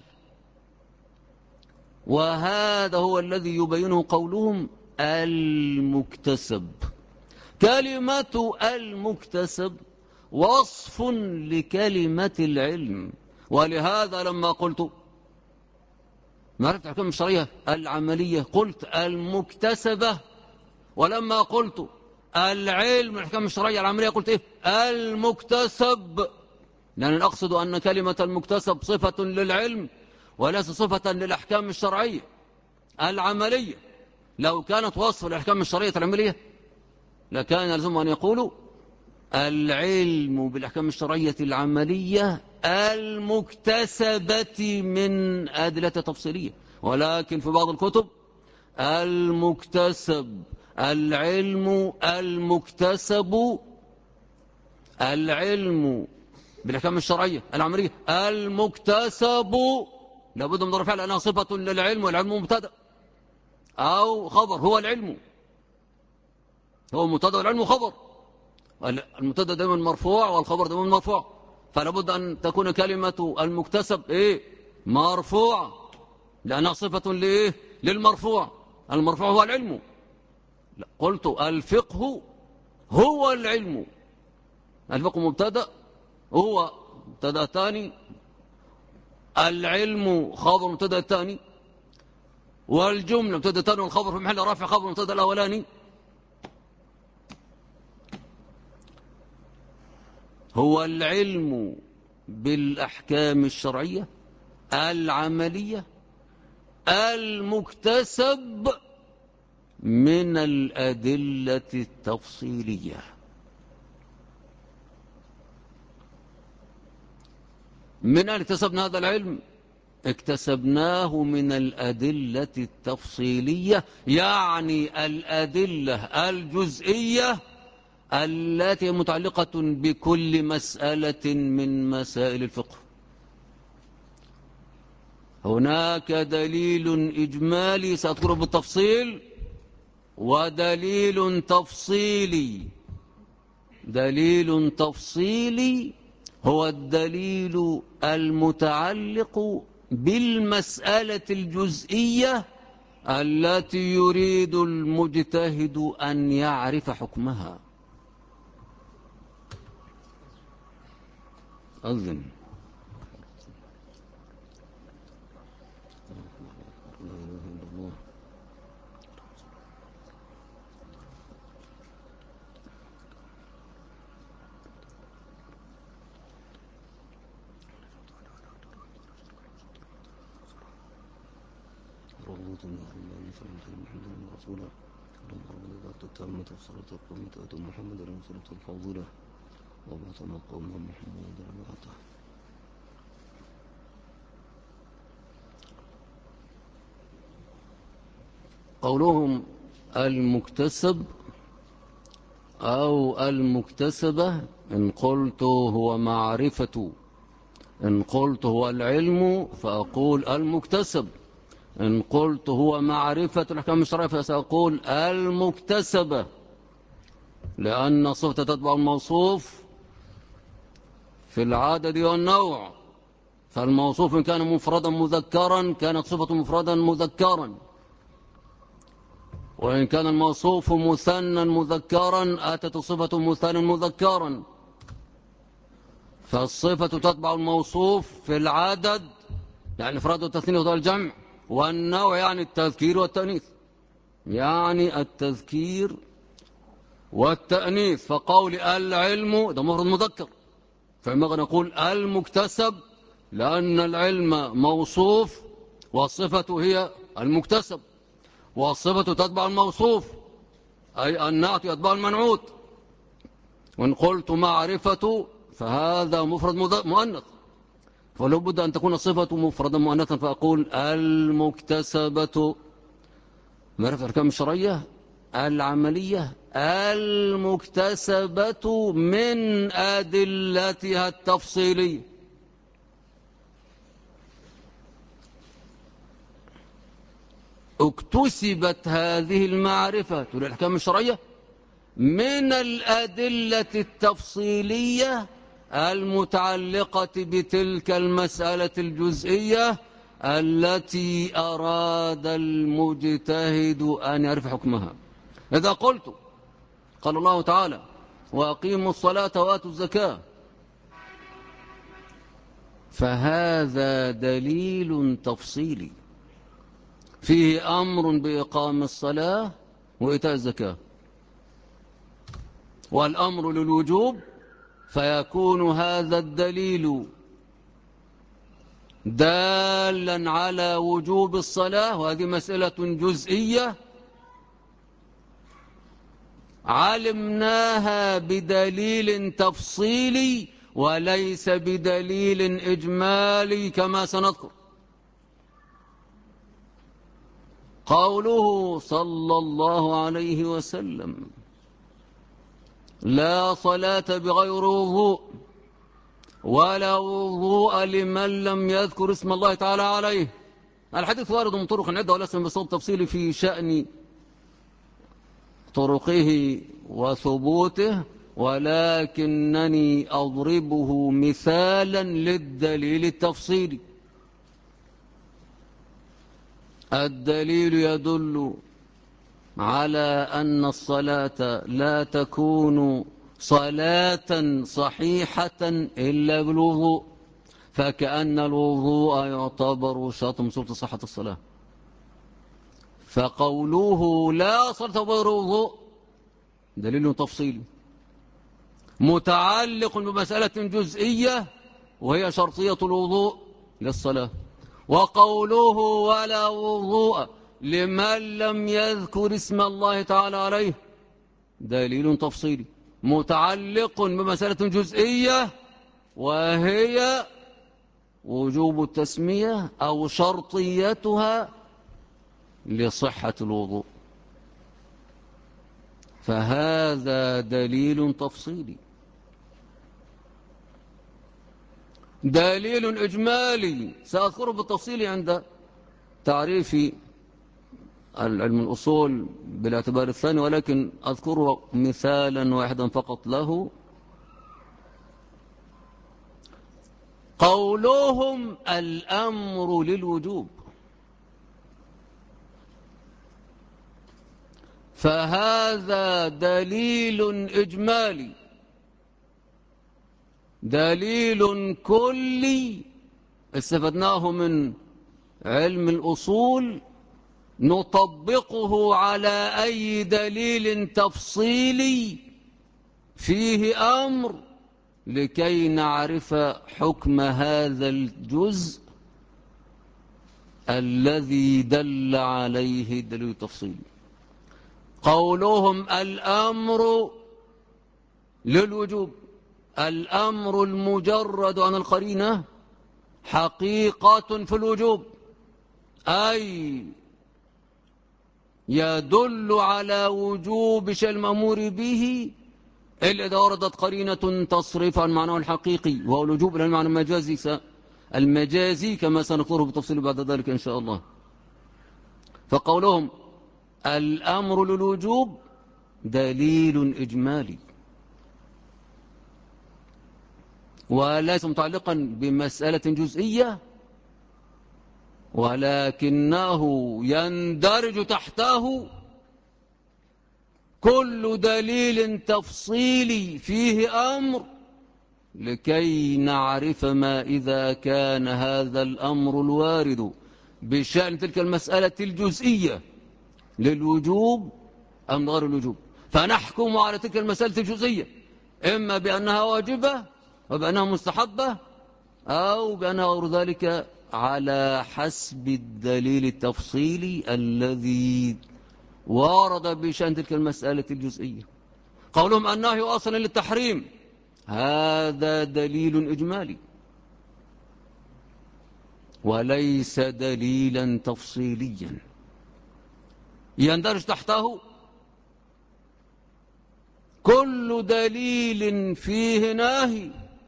وهذا هو الذي يبينه قولهم المكتسب. كلمة المكتسب وصف لكلمة العلم، ولهذا لما قلت معرفة الأحكام الشرعية العملية قلت المكتسبة، ولما قلت العلم الأحكام الشرعية العملية قلت إيه؟ المكتسب، لأن أقصد أن كلمة المكتسب صفة للعلم وليس صفة للأحكام الشرعية العملية. لو كانت وصف الأحكام الشرعية العملية لكان يلزم أن يقولوا العلم بالأحكام الشرعية العملية المكتسبة من أدلة تفصيلية، ولكن في بعض الكتب المكتسب، العلم المكتسب، العلم بالأحكام الشرعية العملية المكتسب، لابد من ضرب فعل لأنها صفة للعلم، والعلم مبتدأ أو خبر. هو العلم هو مبتدأ والعلم خبر، المبتدأ دائما مرفوع والخبر دائما مرفوع، فلابد أن تكون كلمة المكتسب إيه؟ مرفوعة، لأنها صفة لإيه؟ للمرفوع. المرفوع هو العلم. قلت الفقه هو العلم، الفقه مبتدأ، هو مبتدأ ثاني، العلم خبر مبتدأ الثاني، والجملة مبتدأ ثاني والخبر في محل رفع خبر مبتدأ الأولاني. هو العلم بالأحكام الشرعية العملية المكتسب من الأدلة التفصيلية. من أين اكتسبنا هذا العلم؟ اكتسبناه من الأدلة التفصيلية، يعني الأدلة الجزئية التي متعلقة بكل مسألة من مسائل الفقه. هناك دليل إجمالي سأذكره بالتفصيل، ودليل تفصيلي. دليل تفصيلي هو الدليل المتعلق بالمسألة الجزئية التي يريد المجتهد أن يعرف حكمها. أذن لا إله إلا الله. رضيت الله محمد رسولا لما رضيت التامة الصلاة القومة أتوا محمد رسولة الفاضلة وبعثنا قوم محمد بعثه. قولهم المكتسب أو المكتسبة، إن قلت هو معرفة، إن قلت هو العلم فأقول المكتسب، إن قلت هو معرفة الأحكام الشرعية فسأقول المكتسبة، لأن الصفة تتبع الموصوف في العدد والنوع، فالموصوف إن كان مفردا مذكرا كانت صفة مفردا مذكرا، وإن كان الموصوف مثنى مذكرا أتت صفة مثنى مذكرا. فالصفة تتبع الموصوف في العدد يعني الإفراد والتثنية والجمع، والنوع يعني التذكير والتأنيث، يعني التذكير والتأنيث. فقول العلم ده مفرد مذكر، فينبغي نقول المكتسب لأن العلم موصوف والصفة هي المكتسب، والصفة تتبع الموصوف أي النعت يتبع المنعوت. وإن قلت معرفة فهذا مفرد مؤنث، فلو بد أن تكون الصفة مفردا مؤنثا، فأقول المكتسبة معرفة الأحكام الشرعية العملية المكتسبة من أدلتها التفصيلية. اكتسبت هذه المعرفة الأحكام الشرعية من الأدلة التفصيلية المتعلقة بتلك المسألة الجزئية التي أراد المجتهد أن يعرف حكمها. إذا قلت قال الله تعالى وأقيموا الصلاة وآتوا الزكاة، فهذا دليل تفصيلي فيه أمر بإقام الصلاة وإيتاء الزكاة، والأمر للوجوب، فيكون هذا الدليل دالا على وجوب الصلاة، وهذه مسألة جزئية علمناها بدليل تفصيلي وليس بدليل إجمالي كما سنذكر. قوله صلى الله عليه وسلم لا صلاة بغير وضوء ولا وضوء لمن لم يذكر اسم الله تعالى عليه. الحديث وارد من طرق عدة وليس بصوت تفصيلي في شأن طرقه وثبوته، ولكنني أضربه مثالا للدليل التفصيلي. الدليل يدل على أن الصلاة لا تكون صلاة صحيحة إلا بالوضوء، فكأن الوضوء يعتبر شرط من شروط صحة الصلاة. فقوله لا صلاة بغير وضوء دليل تفصيلي متعلق بمسألة جزئية وهي شرطية الوضوء للصلاة. وقوله ولا وضوء لمن لم يذكر اسم الله تعالى عليه دليل تفصيلي متعلق بمسألة جزئية وهي وجوب التسمية أو شرطيتها لصحة الوضوء، فهذا دليل تفصيلي. دليل إجمالي سأذكره بالتفصيل عند تعريف علم الأصول بالاعتبار الثاني، ولكن أذكره مثالا واحدا فقط له. قولهم الأمر للوجوب، فهذا دليل إجمالي دليل كلي استفدناه من علم الأصول نطبقه على أي دليل تفصيلي فيه أمر لكي نعرف حكم هذا الجزء الذي دل عليه الدليل التفصيلي. قولهم الأمر للوجوب، الأمر المجرد عن القرينة حقيقة في الوجوب، أي يدل على وجوب شيء المأمور به إلا إذا وردت قرينة تصرف عن معناه الحقيقي وهو الوجوب إلى المعنى المجازي كما سنذكره بتفصيل بعد ذلك إن شاء الله. فقولهم الأمر للوجوب دليل إجمالي وليس متعلقا بمسألة جزئية، ولكنه يندرج تحته كل دليل تفصيلي فيه أمر لكي نعرف ما إذا كان هذا الأمر الوارد بشأن تلك المسألة الجزئية للوجوب أم غير الوجوب، فنحكم على تلك المسألة الجزئية إما بأنها واجبة وبأنها مستحبة أو بأنها غير ذلك على حسب الدليل التفصيلي الذي ورد بشأن تلك المسألة الجزئية. قولهم النهي أصلا للتحريم هذا دليل إجمالي وليس دليلا تفصيليا يندرج تحته كل دليل فيه نهي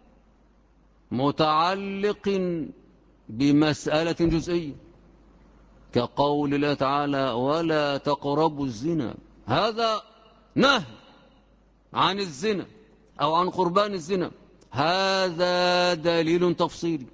متعلق بمسألة جزئية كقول الله تعالى ولا تقربوا الزنا، هذا نهي عن الزنا أو عن قربان الزنا، هذا دليل تفصيلي.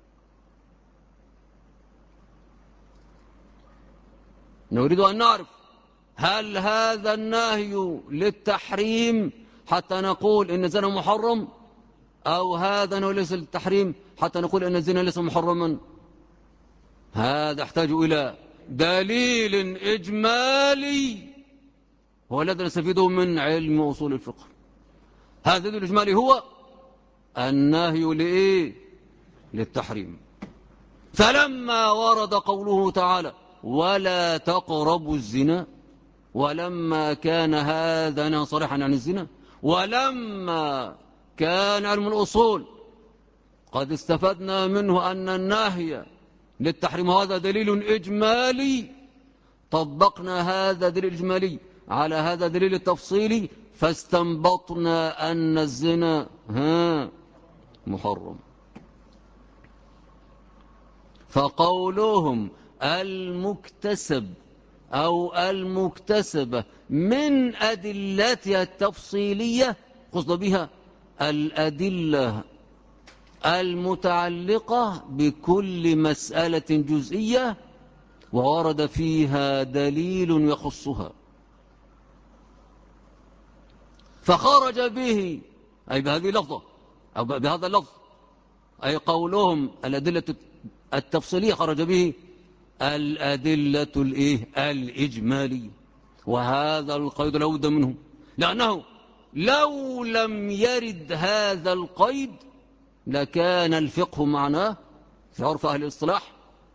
نريد أن نعرف هل هذا النهي للتحريم حتى نقول إن الزنا محرم، أو هذا نهي ليس للتحريم حتى نقول إن الزنا ليس محرما؟ هذا يحتاج إلى دليل إجمالي هو الذي نستفيده من علم أصول الفقه. هذا الدليل الإجمالي هو النهي لإيه؟ للتحريم. فلما ورد قوله تعالى ولا تقربوا الزنا، ولما كان هذا نهي صريحا عن الزنا، ولما كان علم الأصول قد استفدنا منه أن النهي للتحريم هذا دليل إجمالي، طبقنا هذا دليل إجمالي على هذا دليل التفصيلي فاستنبطنا أن الزنا محرم. فقولهم المكتسب أو المكتسبة من أدلتها التفصيلية قصد بها الأدلة المتعلقة بكل مسألة جزئية وورد فيها دليل يخصها، فخرج به أي بهذه اللفظة أو بهذا اللفظ أي قولهم الأدلة التفصيلية خرج به الأدلة الإجمالية. وهذا القيد لا بد منه، لأنه لو لم يرد هذا القيد لكان الفقه معناه في عرف أهل الاصطلاح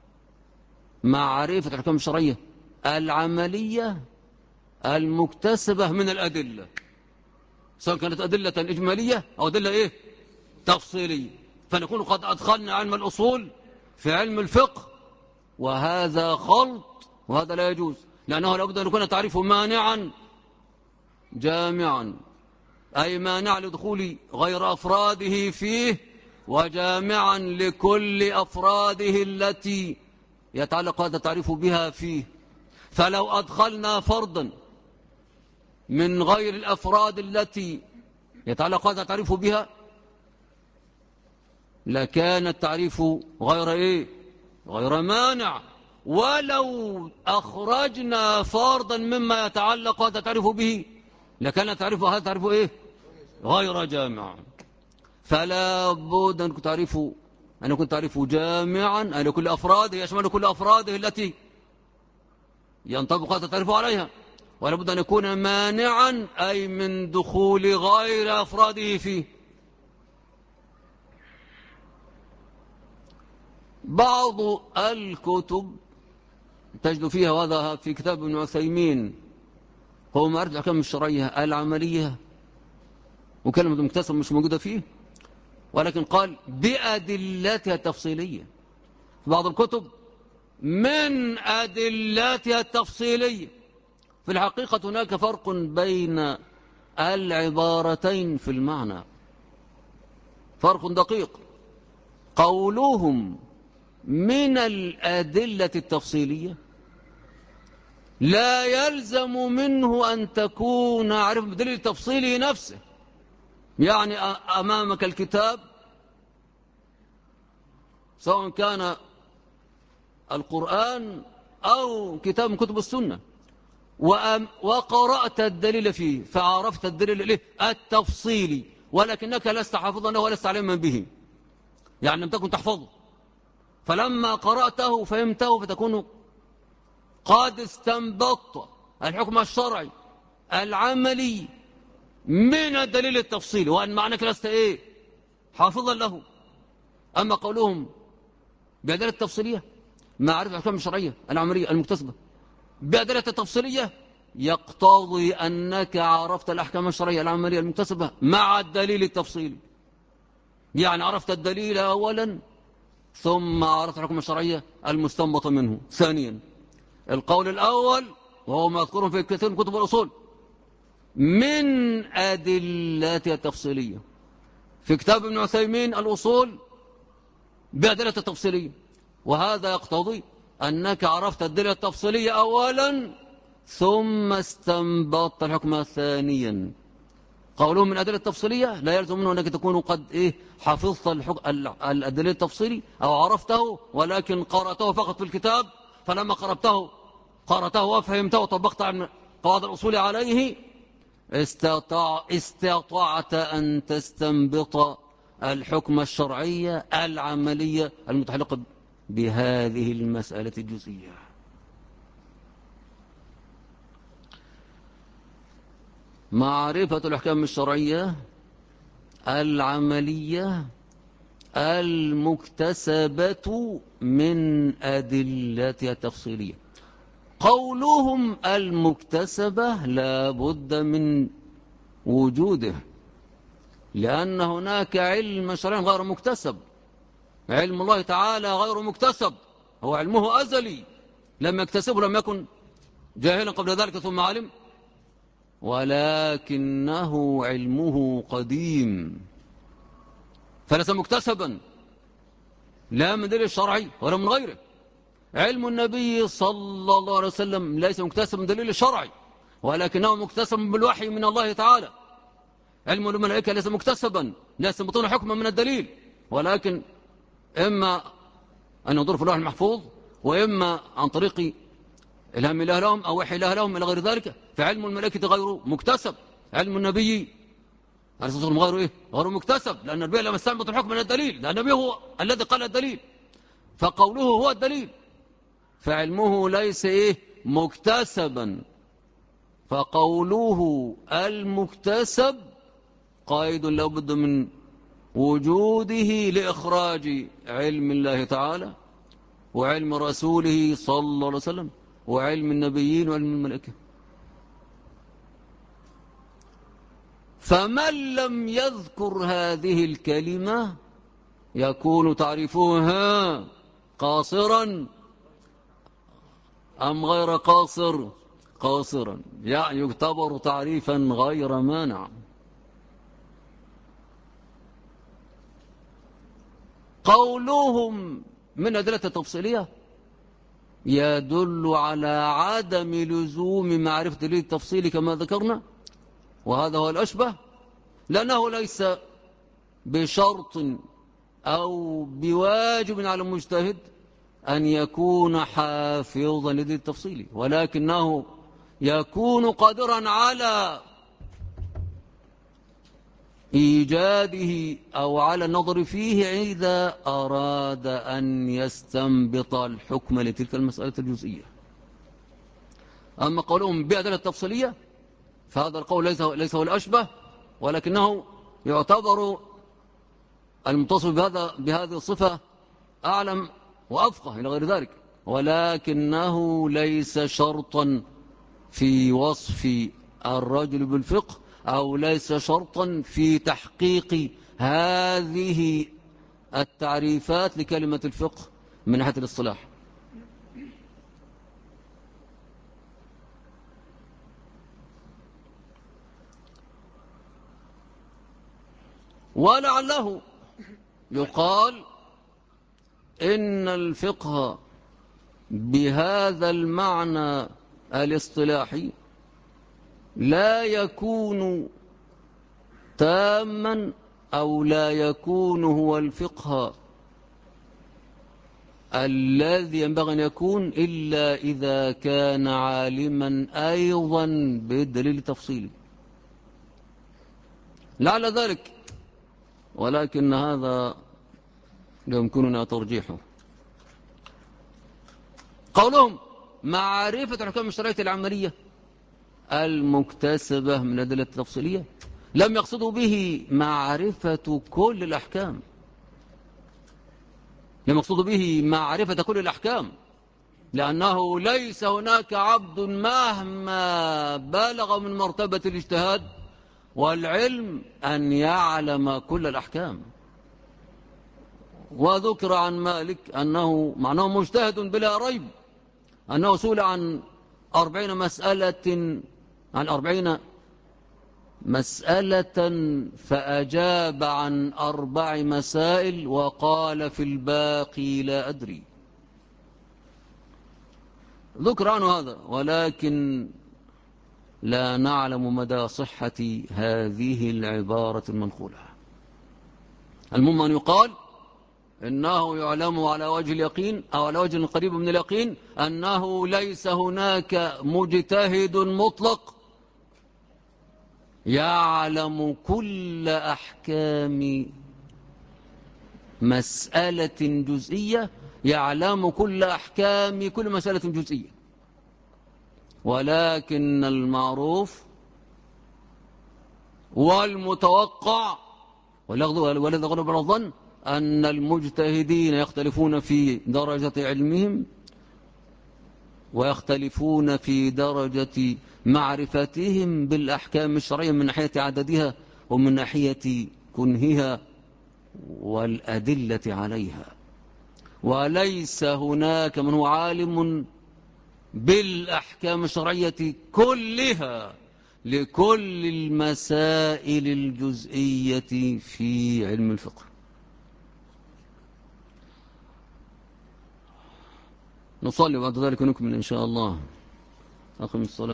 معرفة الأحكام الشرعية العملية المكتسبة من الأدلة، سواء كانت أدلة إجمالية أو أدلة تفصيلية، فنكون قد أدخلنا علم الأصول في علم الفقه، وهذا خلط وهذا لا يجوز، لأنه لابد أن يكون تعريفه مانعا جامعا، أي مانع لدخول غير أفراده فيه وجامعا لكل أفراده التي يتعلق هذا التعريف بها فيه. فلو أدخلنا فردا من غير الأفراد التي يتعلق هذا التعريف بها لكان التعريف غير مانع، ولو أخرجنا فردا مما يتعلق هذا التعريف به لكان التعريف هذا تعريف غير جامع. فلا بد أن يكون تعريفه جامعا أن لكل أفراده يشمل كل أفراده التي ينطبق هذا التعريف عليها، ولا بد أن يكون مانعا أي من دخول غير أفراده فيه. بعض الكتب تجد فيها، وهذا في كتاب ابن عثيمين هو معرفة الأحكام الشرعية العملية، وكلمة المكتسب مش موجودة فيه، ولكن قال بأدلتها التفصيلية. في بعض الكتب من أدلتها التفصيلية. في الحقيقة هناك فرق بين العبارتين في المعنى، فرق دقيق. قولهم من الأدلة التفصيلية لا يلزم منه أن تكون عارف بدليل التفصيلي نفسه، يعني أمامك الكتاب سواء كان القرآن أو كتاب من كتب السنة وقرأت الدليل فيه فعرفت الدليل التفصيلي، ولكنك لست حافظا له ولست علما به، يعني لم تكن تحفظه، فلما قرأته فهمته فتكون قد استنبطت الحكم الشرعي العملي من الدليل التفصيلي، وأن معناك لست حافظا له. أما قولهم بأدلة التفصيلية معرفة الأحكام الشرعية العملية المكتسبة بأدلة التفصيلية يقتضي أنك عرفت الأحكام الشرعية العملية المكتسبة مع الدليل التفصيلي. يعني عرفت الدليل أولا ثم عرفت الحكم الشرعية المستنبط منه. ثانيا القول الأول وهو مذكور في كثير من كتب الأصول من أدلتها التفصيلية. في كتاب ابن عثيمين الأصول بأدلة التفصيلية، وهذا يقتضي أنك عرفت الدليل التفصيلية أولا ثم استنبطت الحكم ثانيا. قولهم من الأدلة التفصيلية لا يلزم منه أنك تكون قد حفظت الدليل التفصيلي أو عرفته، ولكن قرأته فقط في الكتاب، فلما قرأته وفهمته وطبقت عن قواعد الأصول عليه استطعت أن تستنبط الحكم الشرعية العملية المتعلقة بهذه المسألة الجزئية. معرفة الأحكام الشرعية العملية المكتسبة من أدلتها التفصيلية. قولهم المكتسبة لا بد من وجوده، لأن هناك علم شرعي غير مكتسب. علم الله تعالى غير مكتسب، هو علمه أزلي لم يكتسبه، لم يكن جاهلا قبل ذلك ثم علم، ولكنه علمه قديم فليس مكتسبا لا من دليل الشرعي ولا من غيره. علم النبي صلى الله عليه وسلم ليس مكتسبا من دليل الشرعي ولكنه مكتسب بالوحي من الله تعالى. علم الملائكة ليس مكتسبا، لا يستنبطون حكما من الدليل، ولكن إما أن ينظروا في اللوح المحفوظ وإما عن طريق إلهام الله لهم أو وحي الله لهم إلى غير ذلك. فعلم الملائكة غير مكتسب. علم النبي عليه الصلاة والسلام غير مكتسب، لأن النبي لم يستنبط الحكم من الدليل، لأن النبي هو الذي قال الدليل، فقوله هو الدليل، فعلمه ليس مكتسبا. فقوله المكتسب قيد لا بد من وجوده لإخراج علم الله تعالى وعلم رسوله صلى الله عليه وسلم وعلم النبيين وعلم الملائكة. فمن لم يذكر هذه الكلمة يكون تعريفها قاصرا أم غير قاصر؟ قاصرا، يعني يعتبر تعريفا غير مانع. قولهم من أدلة التفصيلية يدل على عدم لزوم معرفة الدليل التفصيلي كما ذكرنا، وهذا هو الأشبه، لأنه ليس بشرط أو بواجب على المجتهد أن يكون حافظا للدليل التفصيلي، ولكنه يكون قادرا على إيجاده أو على النظر فيه إذا أراد أن يستنبط الحكم لتلك المسألة الجزئية. أما قولهم بأدلة التفصيلية فهذا القول ليس هو الأشبه، ولكنه يعتبر المتصف بهذه الصفة أعلم وأفقه إلى غير ذلك، ولكنه ليس شرطا في وصف الرجل بالفقه أو ليس شرطا في تحقيق هذه التعريفات لكلمة الفقه من ناحية الاصطلاح. ولعله يقال إن الفقه بهذا المعنى الاصطلاحي لا يكون تاما أو لا يكون هو الفقه الذي ينبغي أن يكون إلا إذا كان عالما أيضا بالدليل التفصيلي، لعل ذلك، ولكن هذا يمكننا ترجيحه. قولهم معرفة الأحكام الشرعية العملية المكتسبة من الأدلة التفصيلية لم يقصدوا به معرفة كل الأحكام، لم يقصدوا به معرفة كل الأحكام، لأنه ليس هناك عبد مهما بلغ من مرتبة الاجتهاد والعلم أن يعلم كل الأحكام. وذكر عن مالك أنه معناه مجتهد بلا ريب، أنه سئل عن 40 مسألة، عن 40 مسألة فأجاب عن 4 مسائل وقال في الباقي لا أدري. ذكر عنه هذا، ولكن لا نعلم مدى صحة هذه العبارة المنقولة. المهم أن يقال إنه يعلم على وجه اليقين أو على وجه قريب من اليقين أنه ليس هناك مجتهد مطلق يعلم كل أحكام مسألة جزئية، يعلم كل أحكام كل مسألة جزئية، ولكن المعروف والمتوقع والذي غلب على الظن أن المجتهدين يختلفون في درجة علمهم، ويختلفون في درجة معرفتهم بالأحكام الشرعية من ناحية عددها ومن ناحية كنهها والأدلة عليها. وليس هناك من هو عالم بالأحكام الشرعية كلها لكل المسائل الجزئية في علم الفقه. نصلي بعد ذلك ونكمل إن شاء الله. أقم الصلاة.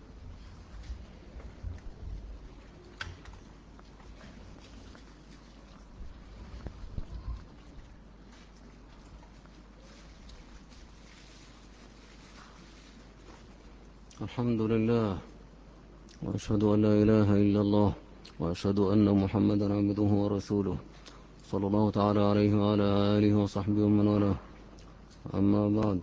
الحمد لله، وأشهد أن لا إله إلا الله، وأشهد أن محمدا عبده ورسوله، صلى الله تعالى عليه وعلى آله وصحبه ومن والاه. أما بعد،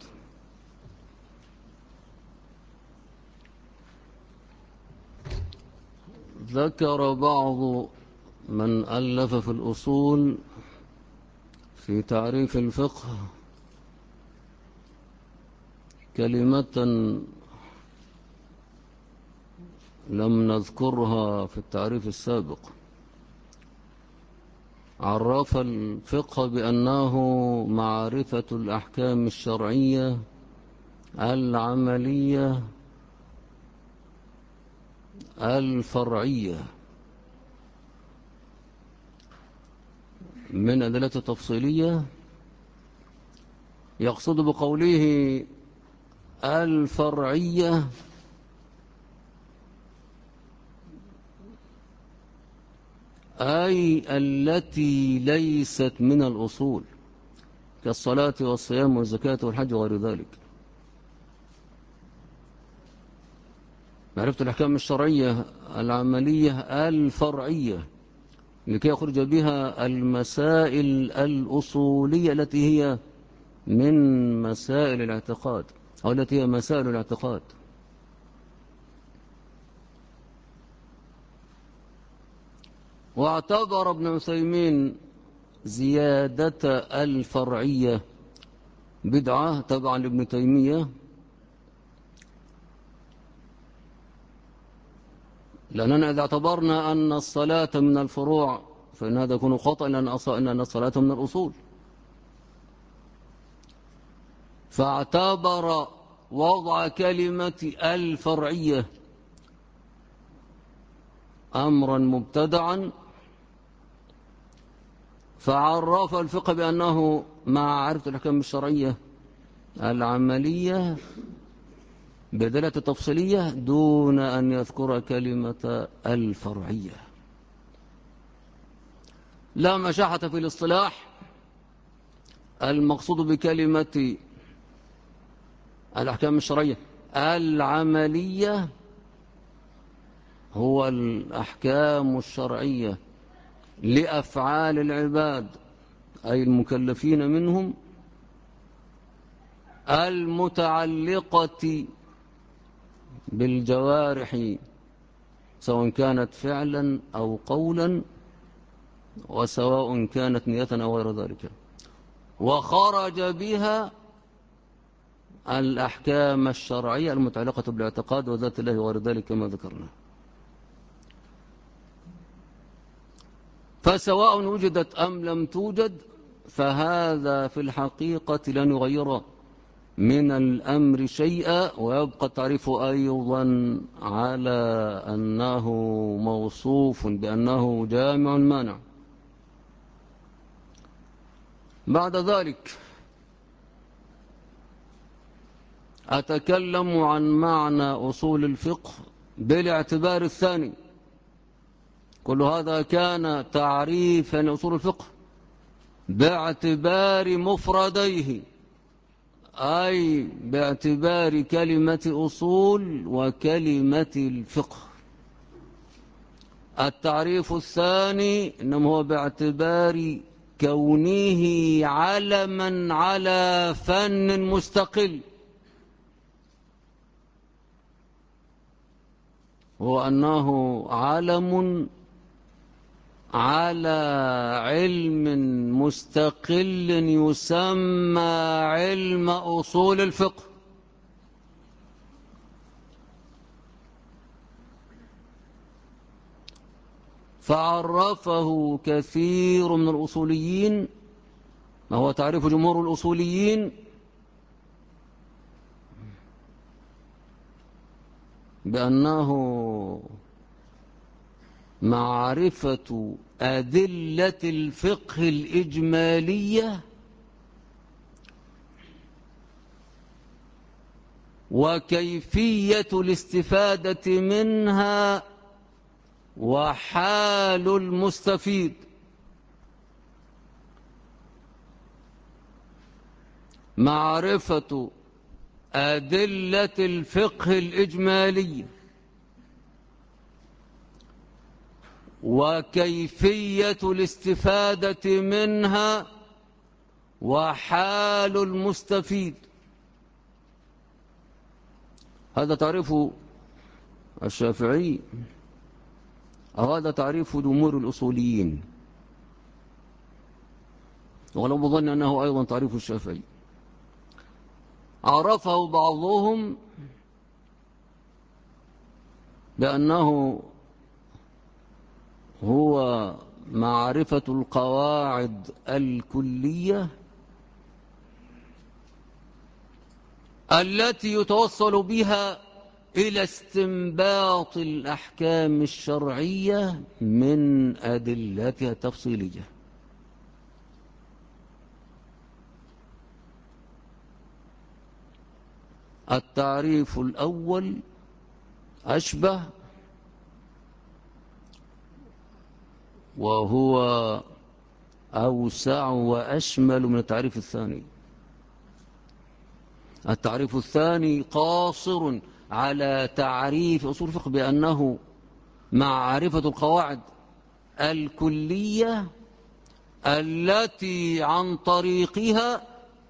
ذكر بعض من ألف في الأصول في تعريف الفقه كلمة لم نذكرها في التعريف السابق. عرف الفقه بأنه معرفة الأحكام الشرعية العملية الفرعية من أدلة تفصيلية. يقصد بقوله الفرعية أي التي ليست من الأصول، كالصلاة والصيام والزكاة والحج وغير ذلك. معرفة الأحكام الشرعية العملية الفرعية لكي يخرج بها المسائل الأصولية التي هي من مسائل الاعتقاد أو التي هي مسائل الاعتقاد. واعتبر ابن عثيمين زيادة الفرعية بدعة تبعا لابن تيمية، لأننا إذا اعتبرنا أن الصلاة من الفروع فإن هذا يكون خطأ، لأن الصلاة من الأصول. فاعتبر وضع كلمة الفرعية أمرا مبتدعا، فعرف الفقه بأنه مع معرفة الأحكام الشرعية العملية بدلة تفصيلية دون أن يذكر كلمة الفرعية. لا مشاحة في الاصطلاح. المقصود بكلمة الأحكام الشرعية العملية هو الأحكام الشرعية لأفعال العباد أي المكلفين منهم المتعلقة بالجوارح، سواء كانت فعلا أو قولا، وسواء كانت نية أو غير ذلك. وخرج بها الأحكام الشرعية المتعلقة بالاعتقاد وذات الله وغير ذلك كما ذكرنا. فسواء وجدت أم لم توجد فهذا في الحقيقة لن يغير من الأمر شيئا، ويبقى التعريف أيضا على أنه موصوف بأنه جامع مانع. بعد ذلك أتكلم عن معنى أصول الفقه بالاعتبار الثاني. كل هذا كان تعريفا لأصول الفقه باعتبار مفرديه، أي باعتبار كلمة أصول وكلمة الفقه. التعريف الثاني إنما هو باعتبار كونه علما على فن مستقل، هو أنه علم على علم مستقل يسمى علم أصول الفقه. فعرفه كثير من الأصوليين، ما هو تعريف جمهور الأصوليين، بأنه معرفة أدلة الفقه الإجمالية وكيفية الاستفادة منها وحال المستفيد. معرفة أدلة الفقه الإجمالية وكيفية الاستفادة منها وحال المستفيد. هذا تعريف الشافعي، أو هذا تعريف جمهور الأصوليين، ولو بظن أنه أيضا تعريف الشافعي. عرفه بعضهم بأنه هو معرفة القواعد الكلية التي يتوصل بها إلى استنباط الأحكام الشرعية من أدلتها التفصيلية. التعريف الأول أشبه وهو أوسع وأشمل من التعريف الثاني. التعريف الثاني قاصر على تعريف أصول الفقه بأنه معرفة القواعد الكلية التي عن طريقها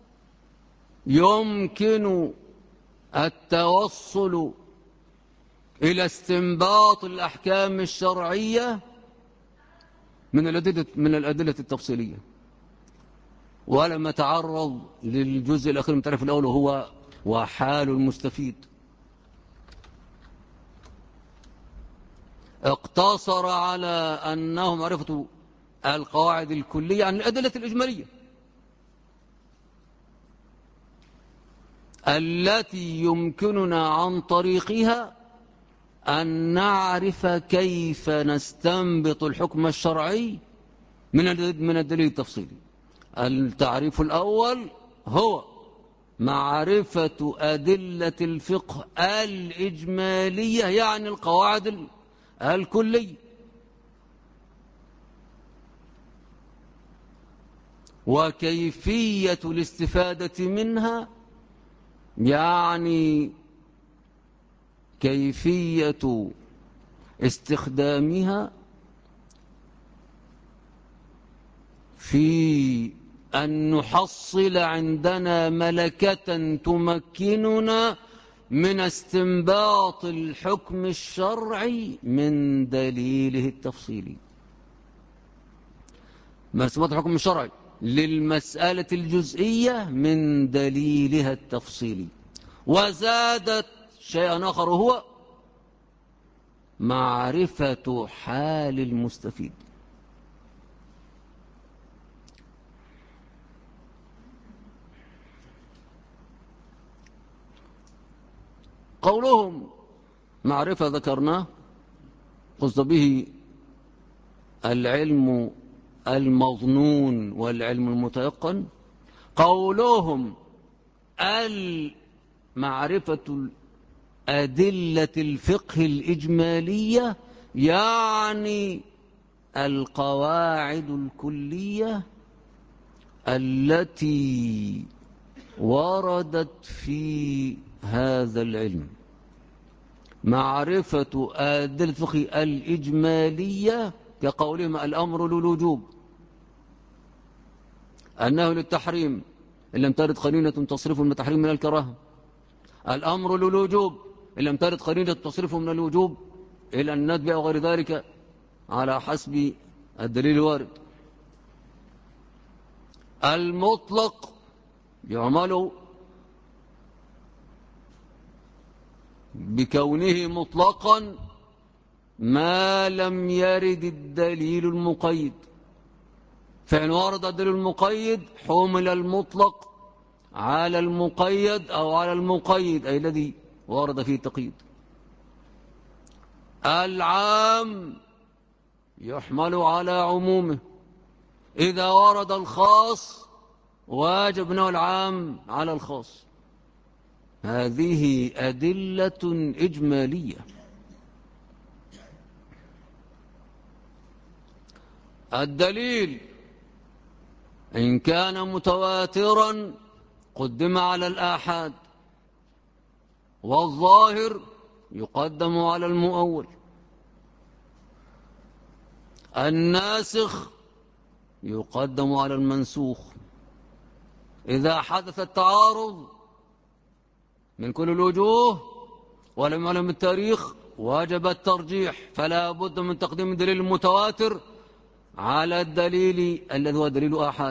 يمكن التوصل إلى استنباط الأحكام الشرعية من الأدلة التفصيلية. ولم يتعرض للجزء الأخير من التعريف الأول وهو وحال المستفيد. اقتصر على أنه معرفة القواعد الكلية عن الأدلة الإجمالية التي يمكننا عن طريقها أن نعرف كيف نستنبط الحكم الشرعي من الدليل التفصيلي. التعريف الأول هو معرفة أدلة الفقه الإجمالية، يعني القواعد الكلية، وكيفية الاستفادة منها، يعني كيفية استخدامها في أن نحصل عندنا ملكة تمكننا من استنباط الحكم الشرعي من دليله التفصيلي. من استنباط الحكم الشرعي للمسألة الجزئية من دليلها التفصيلي. وزادت شيئا آخر هو معرفة حال المستفيد. قولهم معرفة ذكرناه قصد به العلم المظنون والعلم المتيقن. قولهم معرفة أدلة الفقه الإجمالية يعني القواعد الكلية التي وردت في هذا العلم. معرفة أدلة الفقه الإجمالية كقولهم الأمر للوجوب، النهي للتحريم إن لم ترد قرينة تصرف من التحريم من الكراهة، الأمر للوجوب إن لم ترد قرينة تصرف من الوجوب إلى الندب أو غير ذلك على حسب الدليل الوارد. المطلق يعمل بكونه مطلقا ما لم يرد الدليل المقيد، فإن ورد الدليل المقيد حمل المطلق على المقيد أو على المقيد أي الذي ورد فيه التقييد. العام يحمل على عمومه، إذا ورد الخاص واجب نوع العام على الخاص. هذه أدلة إجمالية. الدليل إن كان متواترا قدم على الآحاد، والظاهر يقدم على المؤول. الناسخ يقدم على المنسوخ. إذا حدث التعارض من كل الوجوه ولم يعلم التاريخ وجب الترجيح، فلا بد من تقديم الدليل المتواتر على الدليل الذي هو دليل آحاد.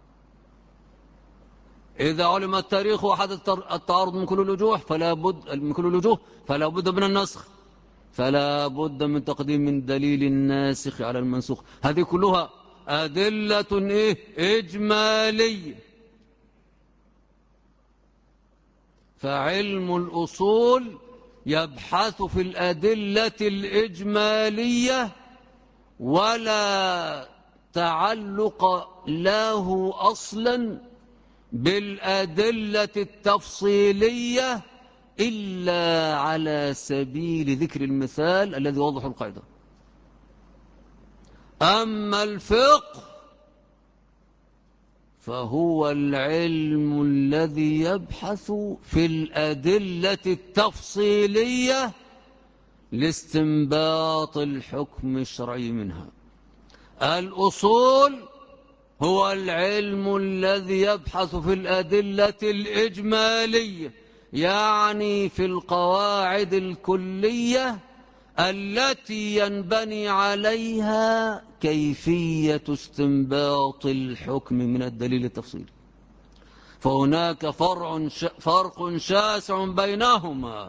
إذا علم التاريخ وحدث التعارض من كل الوجوه فلا بد من النسخ، فلا بد من تقديم دليل الناسخ على المنسوخ. هذه كلها أدلة إجمالية. فعلم الأصول يبحث في الأدلة الإجمالية ولا تعلق له أصلا بالأدلة التفصيلية إلا على سبيل ذكر المثال الذي يوضح القاعدة. أما الفقه فهو العلم الذي يبحث في الأدلة التفصيلية لاستنباط الحكم الشرعي منها. الأصول هو العلم الذي يبحث في الأدلة الإجمالية يعني في القواعد الكلية التي ينبني عليها كيفية استنباط الحكم من الدليل التفصيلي. فهناك فرق شاسع بينهما.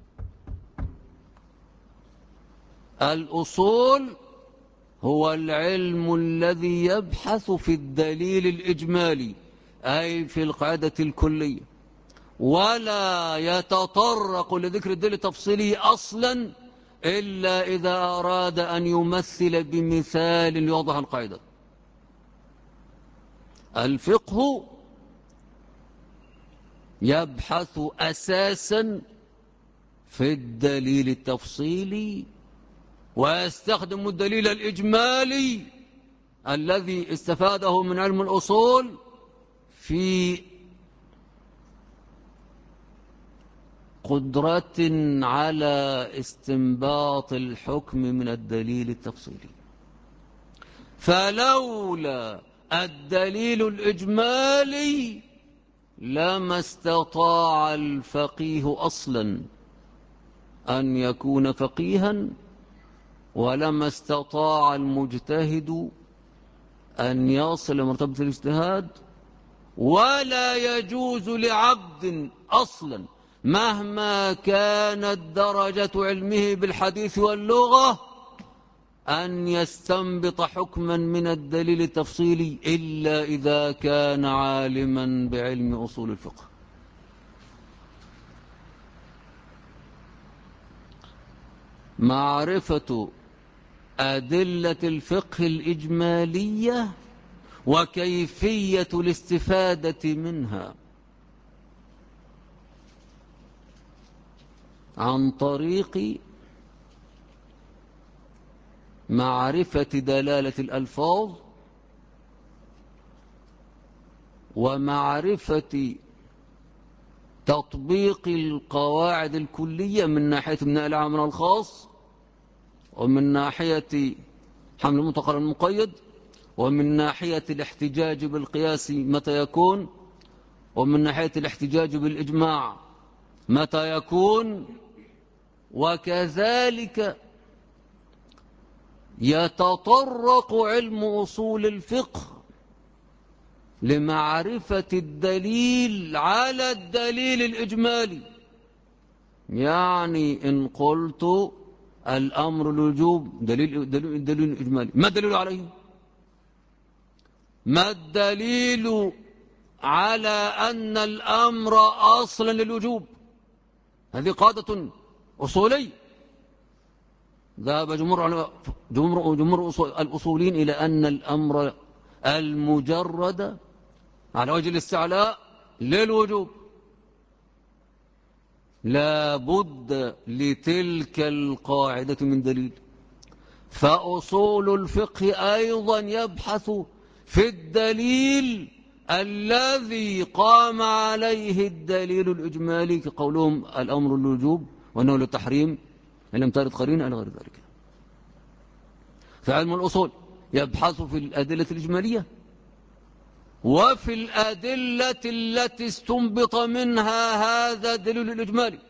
الأصول هو العلم الذي يبحث في الدليل الإجمالي أي في القاعدة الكلية، ولا يتطرق لذكر الدليل التفصيلي أصلا إلا إذا أراد أن يمثل بمثال ليوضح القاعدة. الفقه يبحث أساسا في الدليل التفصيلي ويستخدم الدليل الإجمالي الذي استفاده من علم الأصول في قدرة على استنباط الحكم من الدليل التفصيلي. فلولا الدليل الإجمالي لما استطاع الفقيه أصلا أن يكون فقيها، ولما استطاع المجتهد أن يصل لمرتبة الاجتهاد، ولا يجوز لعبد أصلا مهما كانت درجة علمه بالحديث واللغة أن يستنبط حكما من الدليل التفصيلي إلا إذا كان عالما بعلم أصول الفقه. معرفة أدلة الفقه الإجمالية وكيفية الاستفادة منها عن طريق معرفة دلالة الألفاظ ومعرفة تطبيق القواعد الكلية من ناحية ابناء العام من الخاص، ومن ناحية حمل المطلق على المقيد، ومن ناحية الاحتجاج بالقياس متى يكون، ومن ناحية الاحتجاج بالإجماع متى يكون. وكذلك يتطرق علم أصول الفقه لمعرفة الدليل على الدليل الإجمالي. يعني إن قلت الأمر الوجوب دليل إجمالي، ما الدليل عليه؟ ما الدليل على أن الأمر أصلا للوجوب؟ هذه قاعدة أصولية. ذهب جمهور الأصولين إلى أن الأمر المجرد على وجه الاستعلاء للوجوب، لا بد لتلك القاعدة من دليل. فأصول الفقه أيضا يبحث في الدليل الذي قام عليه الدليل الإجمالي، كقولهم الأمر للوجوب وأنه للتحريم إن لم ترد قرينة إلى غير ذلك. فعلم الأصول يبحث في الأدلة الإجمالية وفي الأدلة التي استنبط منها هذا الدليل الإجمالي.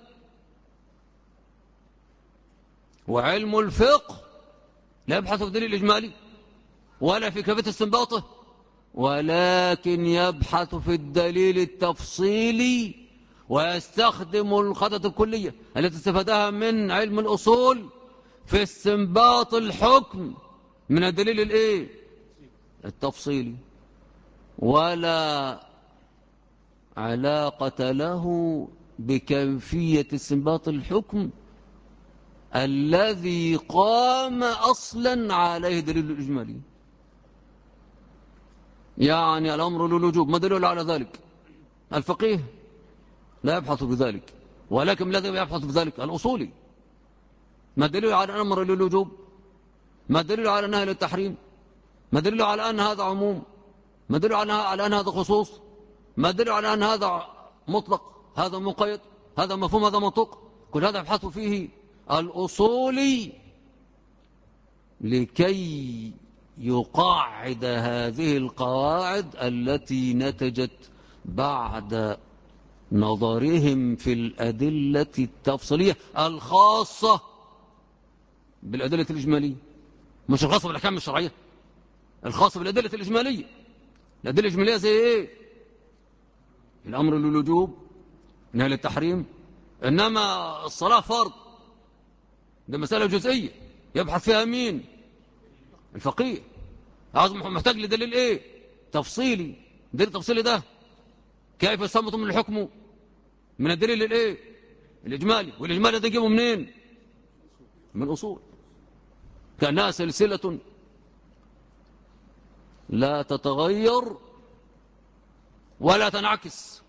وعلم الفقه لا يبحث في الدليل الإجمالي ولا في كيفية استنباطه، ولكن يبحث في الدليل التفصيلي ويستخدم القاعدة الكلية التي استفادها من علم الأصول في استنباط الحكم من الدليل التفصيلي، ولا علاقة له بكيفية استنباط الحكم الذي قام أصلا عليه دليل الإجمالي. يعني الأمر للوجوب، ما دليل على ذلك؟ الفقيه لا يبحث بذلك، ولكن الذي يبحث بذلك الأصولي. ما دليل على الأمر للوجوب؟ ما دليل على النهي للتحريم؟ ما دليل على أن هذا عموم؟ ما دليل على أن هذا خصوص؟ ما دليل على أن هذا مطلق، هذا مقيد، هذا مفهوم، هذا منطق؟ كل هذا يبحث فيه الأصولي لكي يقاعد هذه القواعد التي نتجت بعد نظرهم في الأدلة التفصيلية الخاصة بالأدلة الإجمالية، مش الخاصة بالأحكام الشرعية، الخاصة بالأدلة الإجمالية. الأدلة الإجمالية زي إيه؟ الأمر للوجوب، نهي للتحريم. إنما الصلاة فرض، ده مسألة جزئية يبحث فيها مين؟ الفقيه. محتاج لدليل تفصيلي. الدليل التفصيلي ده كيف يستنبط من الحكم من الدليل الإجمالي؟ والإجمالي ده يجيبه منين؟ من الأصول، كأنها سلسلة لا تتغير ولا تنعكس.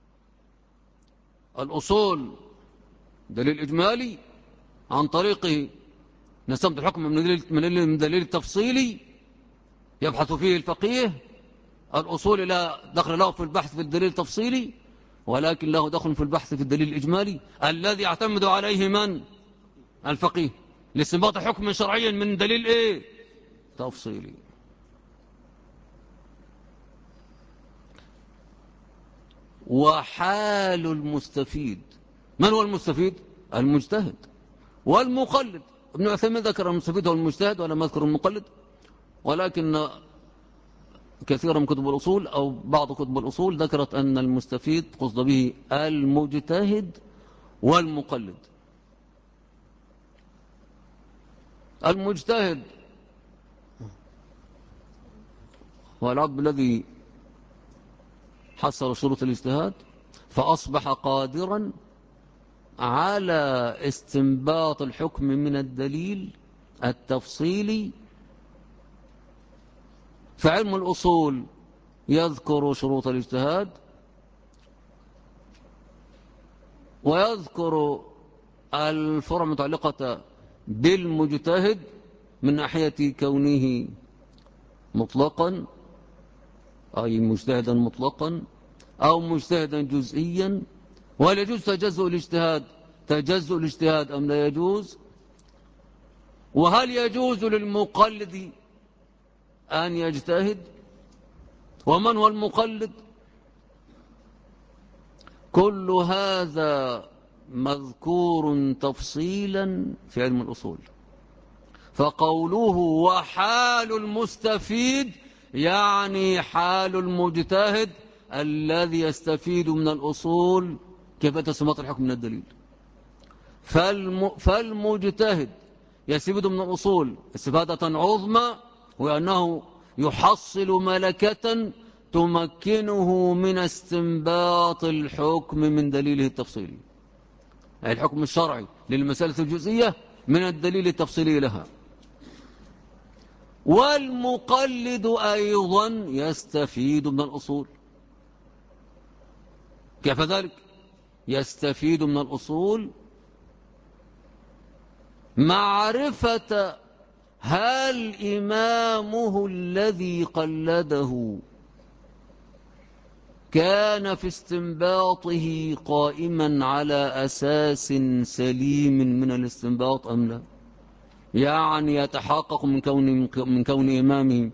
الأصول دليل إجمالي، عن طريقه نستنبط الحكم من الدليل التفصيلي يبحث فيه الفقيه. الأصول لا دخل له في البحث في الدليل التفصيلي، ولكن له دخل في البحث في الدليل الإجمالي الذي يعتمد عليه من؟ الفقيه، لاستنباط حكم شرعي من دليل تفصيلي. وحال المستفيد، من هو المستفيد؟ المجتهد والمقلد. ابن عثيمين ذكر المستفيد هو المجتهد ولم يذكر المقلد، ولكن كثيرا من كتب الأصول أو بعض كتب الأصول ذكرت أن المستفيد قصد به المجتهد والمقلد. المجتهد هو العبد الذي حصل شروط الاجتهاد فأصبح قادرا على استنباط الحكم من الدليل التفصيلي. فعلم الأصول يذكر شروط الاجتهاد ويذكر الفروع المتعلقة بالمجتهد من ناحية كونه مطلقا أي مجتهدا مطلقا أو مجتهدا جزئيا، وهل يجوز تجزؤ الاجتهاد أم لا يجوز، وهل يجوز للمقلد أن يجتهد، ومن هو المقلد. كل هذا مذكور تفصيلا في علم الأصول. فقوله وحال المستفيد يعني حال المجتهد الذي يستفيد من الأصول كيف تسمط الحكم من الدليل. فالمجتهد يستفيد من الأصول استفادة عظمى، وأنه يحصل ملكة تمكنه من استنباط الحكم من دليله التفصيلي، أي الحكم الشرعي للمسألة الجزئية من الدليل التفصيلي لها. والمقلد أيضا يستفيد من الأصول. كيف ذلك؟ يستفيد من الأصول معرفة هل إمامه الذي قلده كان في استنباطه قائما على أساس سليم من الاستنباط أم لا، يعني يتحقق من كون إمامه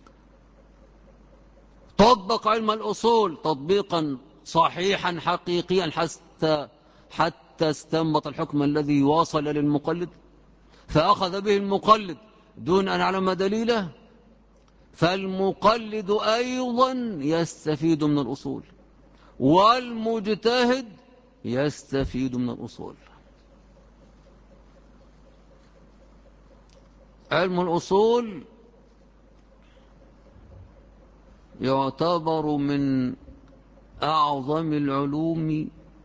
طبق علم الأصول تطبيقا صحيحا حقيقيا حتى استنبط الحكم الذي واصل للمقلد، فأخذ به المقلد دون أن يعلم دليله. فالمقلد أيضا يستفيد من الأصول، والمجتهد يستفيد من الأصول. علم الأصول يعتبر من أعظم العلوم،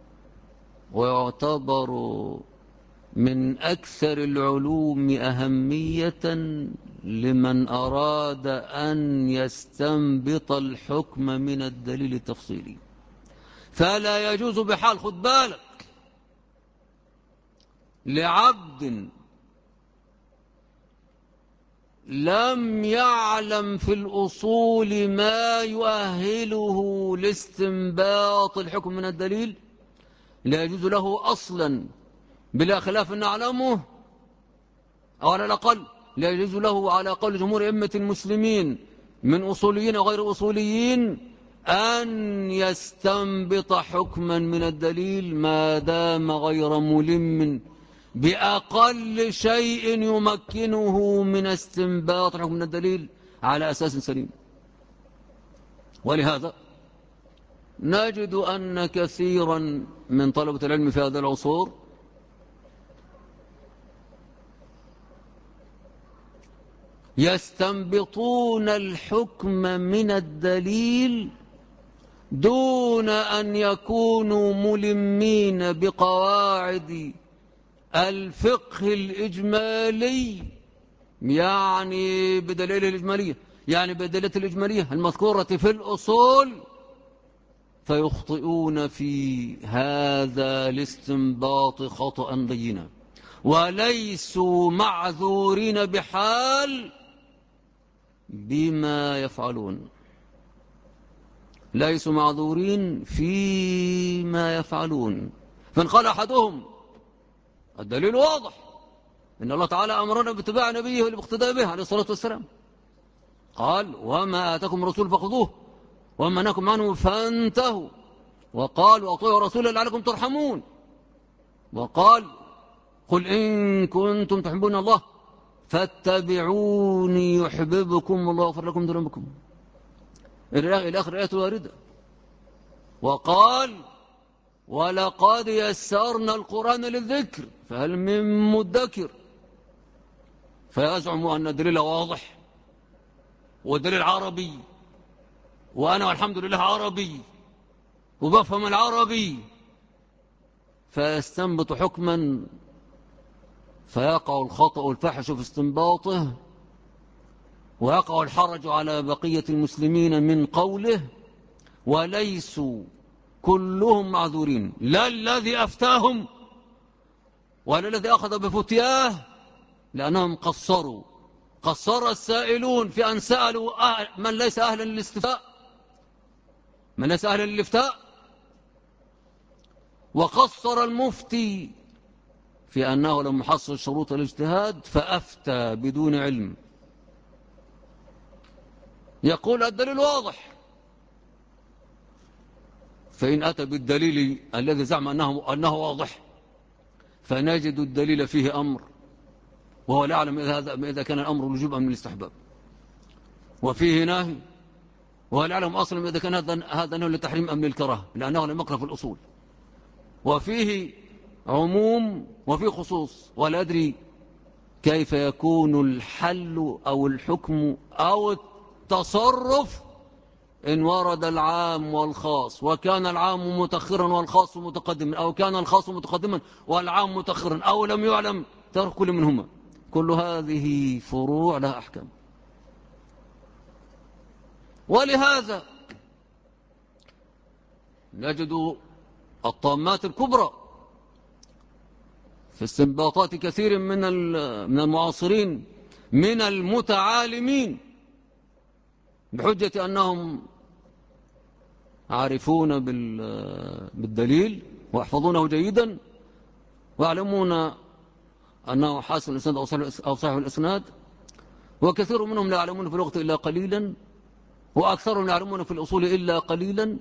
ويعتبر من أكثر العلوم أهمية لمن أراد أن يستنبط الحكم من الدليل التفصيلي. فلا يجوز بحال، خد بالك، لعبد لم يعلم في الأصول ما يؤهله لاستنباط الحكم من الدليل، لا يجوز له أصلا بلا خلاف نعلمه، أو على الأقل لا يجوز له على قول جمهور أئمة المسلمين من أصوليين وغير أصوليين أن يستنبط حكما من الدليل ما دام غير ملم بأقل شيء يمكنه من استنباط حكم من الدليل على أساس سليم. ولهذا نجد أن كثيرا من طلبة العلم في هذا العصور يستنبطون الحكم من الدليل دون أن يكونوا ملمين بقواعد الفقه الإجمالي، يعني بدليل الإجمالية، يعني بدليل الإجمالية المذكورة في الأصول، فيخطئون في هذا الاستنباط خطأ بينا، وليسوا معذورين بحال بما يفعلون، ليسوا معذورين فيما يفعلون. فإن قال أحدهم الدليل واضح، إن الله تعالى أمرنا باتباع نبيه والاقتداء به عليه الصلاة والسلام، قال وما آتاكم الرسول فخذوه وما نهاكم عنه فانتهوا، وقال وأطيعوا رسوله لعلكم ترحمون، وقال قل إن كنتم تحبون الله فاتبعوني يحببكم الله ويغفر لكم ذنوبكم إلى آخر الآيات الواردة. وقال ولقد يسرنا القرآن للذكر فهل من مدكر، فيزعم أن الدليل واضح والدليل عربي، وأنا والحمد لله عربي وبفهم العربي، فيستنبط حكما فيقع الخطأ والفحش في استنباطه، ويقع الحرج على بقية المسلمين من قوله، وليسوا كلهم معذورين، لا الذي أفتاهم ولا الذي أخذ بفتياه، لأنهم قصر السائلون في أن سألوا من ليس أهلا للاستفتاء، من ليس أهلا للافتاء، وقصر المفتي في أنه لم يحصل شروط الاجتهاد فأفتى بدون علم. يقول الدليل واضح، فإن أتى بالدليل الذي زعم أنه واضح فنجد الدليل فيه أمر، وهو لا يعلم إذا كان الأمر الوجوب أم الاستحباب، وفيه نهي وهو لا يعلم أصلا إذا كان هذا نهي للتحريم أم للكراهة، لأنه لم يقرأ في الأصول، وفيه عموم وفيه خصوص، ولا أدري كيف يكون الحل أو الحكم أو التصرف إن ورد العام والخاص، وكان العام متأخرا والخاص متقدما، أو كان الخاص متقدما والعام متأخرا، أو لم يعلم ترك كل منهما. كل هذه فروع لها أحكام. ولهذا نجد الطامات الكبرى في استنباطات كثير من المعاصرين من المتعالمين، بحجة أنهم عارفون بالدليل ويحفظونه جيدا ويعلمون أنه حاسن الإسناد أو صحيح الإسناد، وكثير منهم لا يعلمون في اللغة إلا قليلا، وأكثرهم لا يعلمون في الأصول إلا قليلا،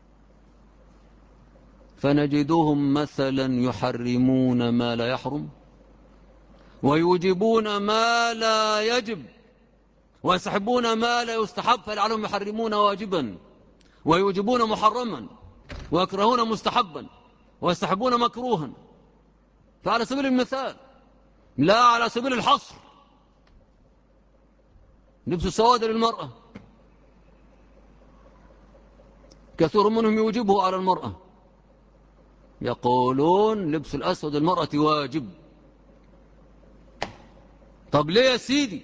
فنجدهم مثلا يحرمون ما لا يحرم، ويوجبون ما لا يجب، ويستحبون ما لا يستحب، فلعلهم يحرمون واجبا ويوجبون محرما ويكرهون مستحبا ويستحبون مكروها. فعلى سبيل المثال لا على سبيل الحصر، لبس السواد للمرأة كثير منهم يوجبه على المرأة، يقولون لبس الأسود للمرأة واجب. طب ليه يا سيدي؟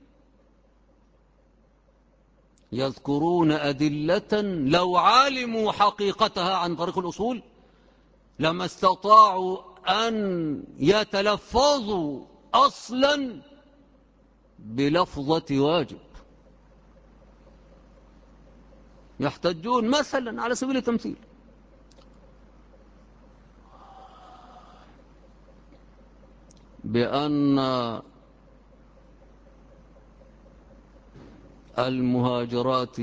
يذكرون أدلة لو علموا حقيقتها عن طريق الأصول لما استطاعوا أن يتلفظوا أصلا بلفظة واجب. يحتجون مثلا على سبيل التمثيل بأن المهاجرات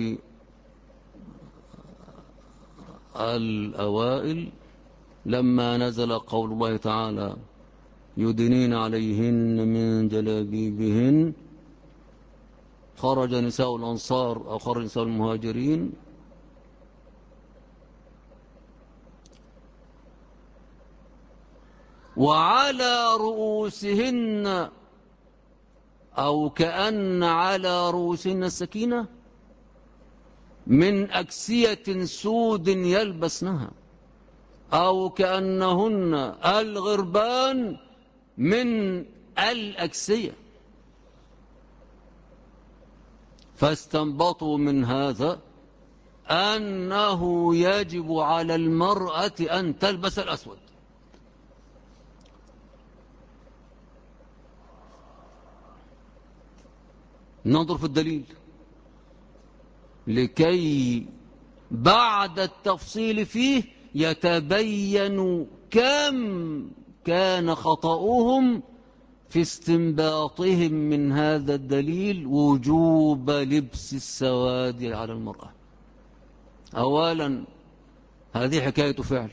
الأوائل لما نزل قول الله تعالى يدنين عليهن من جلابيبهن خرج نساء الأنصار أو خرج نساء المهاجرين وعلى رؤوسهن أو كأن على رؤوسهن السكينة من أكسية سود يلبسنها أو كأنهن الغربان من الأكسية. فاستنبطوا من هذا أنه يجب على المرأة أن تلبس الأسود. ننظر في الدليل لكي بعد التفصيل فيه يتبين كم كان خطأهم في استنباطهم من هذا الدليل وجوب لبس السواد على المرأة. أولا هذه حكاية فعل،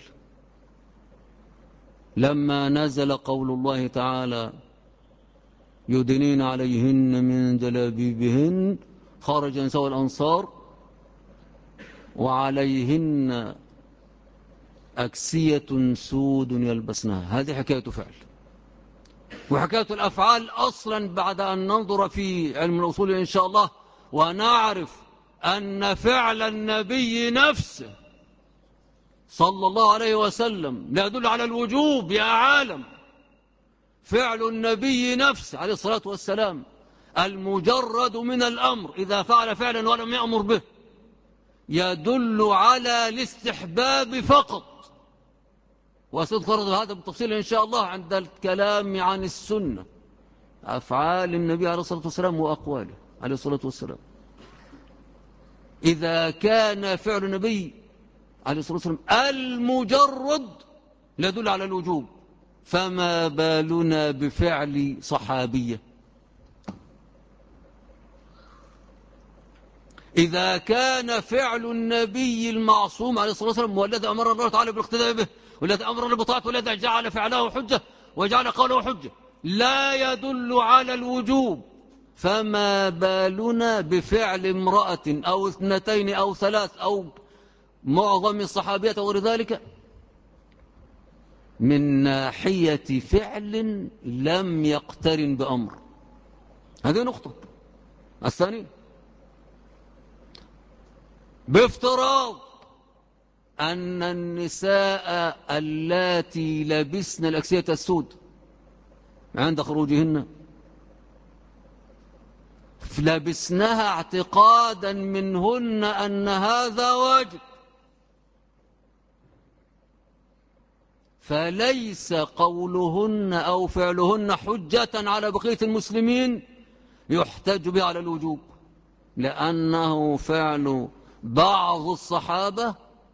لما نزل قول الله تعالى يدنين عليهن من جلابيبهن خرج نساء الأنصار وعليهن أكسية سود يلبسنها. هذه حكاية فعل. وحكاية الأفعال أصلا بعد أن ننظر في علم الأصول إن شاء الله ونعرف أن فعل النبي نفسه صلى الله عليه وسلم لا يدل على الوجوب يا عالم. فعل النبي نفسه عليه الصلاة والسلام المجرد من الأمر إذا فعل فعلا ولم يأمر به يدل على الاستحباب فقط. وسنذكر هذا بالتفصيل إن شاء الله عند الكلام عن السنة، أفعال النبي عليه الصلاة والسلام وأقواله عليه الصلاة والسلام. إذا كان فعل النبي عليه الصلاة والسلام المجرد لا يدل على الوجوب، فما بالنا بفعل صحابية؟ إذا كان فعل النبي المعصوم عليه الصلاة والسلام والذي أمر الله تعالى بالاقتداء به والذي أمر بطاعته والذي جعل فعله حجة وجعل قوله حجة لا يدل على الوجوب، فما بالنا بفعل امرأة أو اثنتين أو ثلاث أو معظم الصحابية وغير ذلك من ناحية فعل لم يقترن بأمر. هذه نقطة. الثانية، بافتراض أن النساء اللاتي لبسن الأكسية السود عند خروجهن لبسنها اعتقادا منهن أن هذا واجب، فليس قولهن أو فعلهن حجة على بقية المسلمين يحتج به على الوجوب، لأنه فعل بعض الصحابة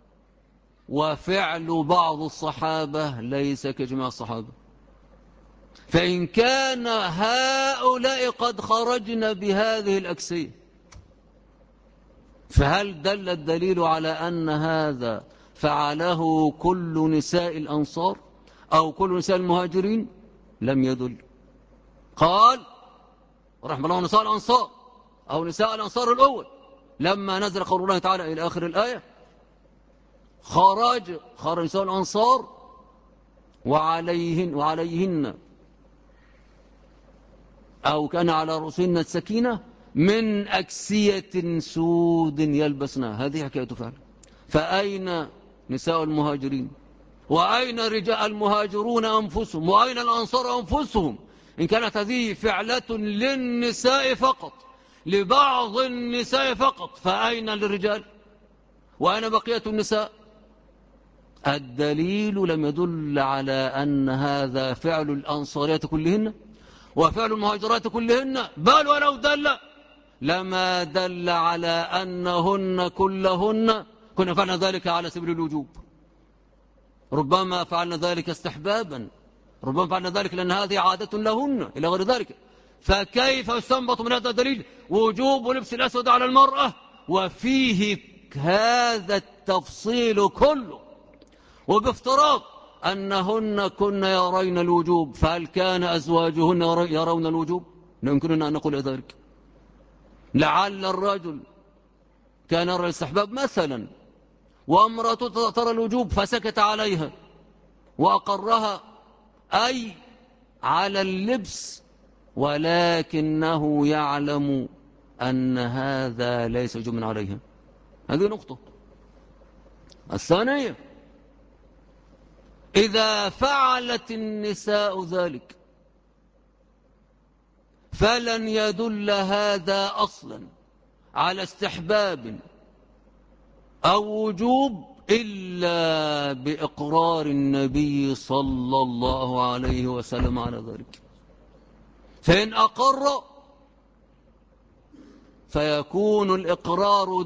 وفعل بعض الصحابة ليس كجميع الصحابة. فإن كان هؤلاء قد خرجن بهذه الأكسية فهل دل الدليل على أن هذا فعله كل نساء الأنصار أو كل نساء المهاجرين؟ لم يدل. قال رحمه الله نساء الأنصار أو نساء الأنصار الأول لما نزل قول الله تعالى إلى آخر الآية خرج نساء الأنصار وعليهن أو كان على رؤوسهن السكينة من أكسية سود يلبسنها. هذه حكاية فعل. فأين نساء المهاجرين وأين رجال المهاجرون أنفسهم وأين الأنصار أنفسهم؟ إن كانت هذه فعلة للنساء فقط لبعض النساء فقط فأين للرجال وأين بقية النساء؟ الدليل لم يدل على أن هذا فعل الأنصاريات كلهن وفعل المهاجرات كلهن، بل ولو دل لما دل على أنهن كلهن كنا فعلنا ذلك على سبيل الوجوب. ربما فعلنا ذلك استحبابا، ربما فعلنا ذلك لأن هذه عادة لهن إلى غير ذلك. فكيف يستنبط من هذا الدليل وجوب لبس الأسود على المرأة وفيه هذا التفصيل كله؟ وبافتراض أنهن كن يرين الوجوب فهل كان أزواجهن يرون الوجوب؟ لا يمكننا أن نقول ذلك. لعل الرجل كان يرى الاستحباب مثلا وامرأته ترى الوجوب فسكت عليها وأقرها أي على اللبس ولكنه يعلم أن هذا ليس وجوبا عليها. هذه نقطة. الثانية، إذا فعلت النساء ذلك فلن يدل هذا أصلا على استحباب أو وجوب إلا بإقرار النبي صلى الله عليه وسلم على ذلك. فإن أقر فيكون الإقرار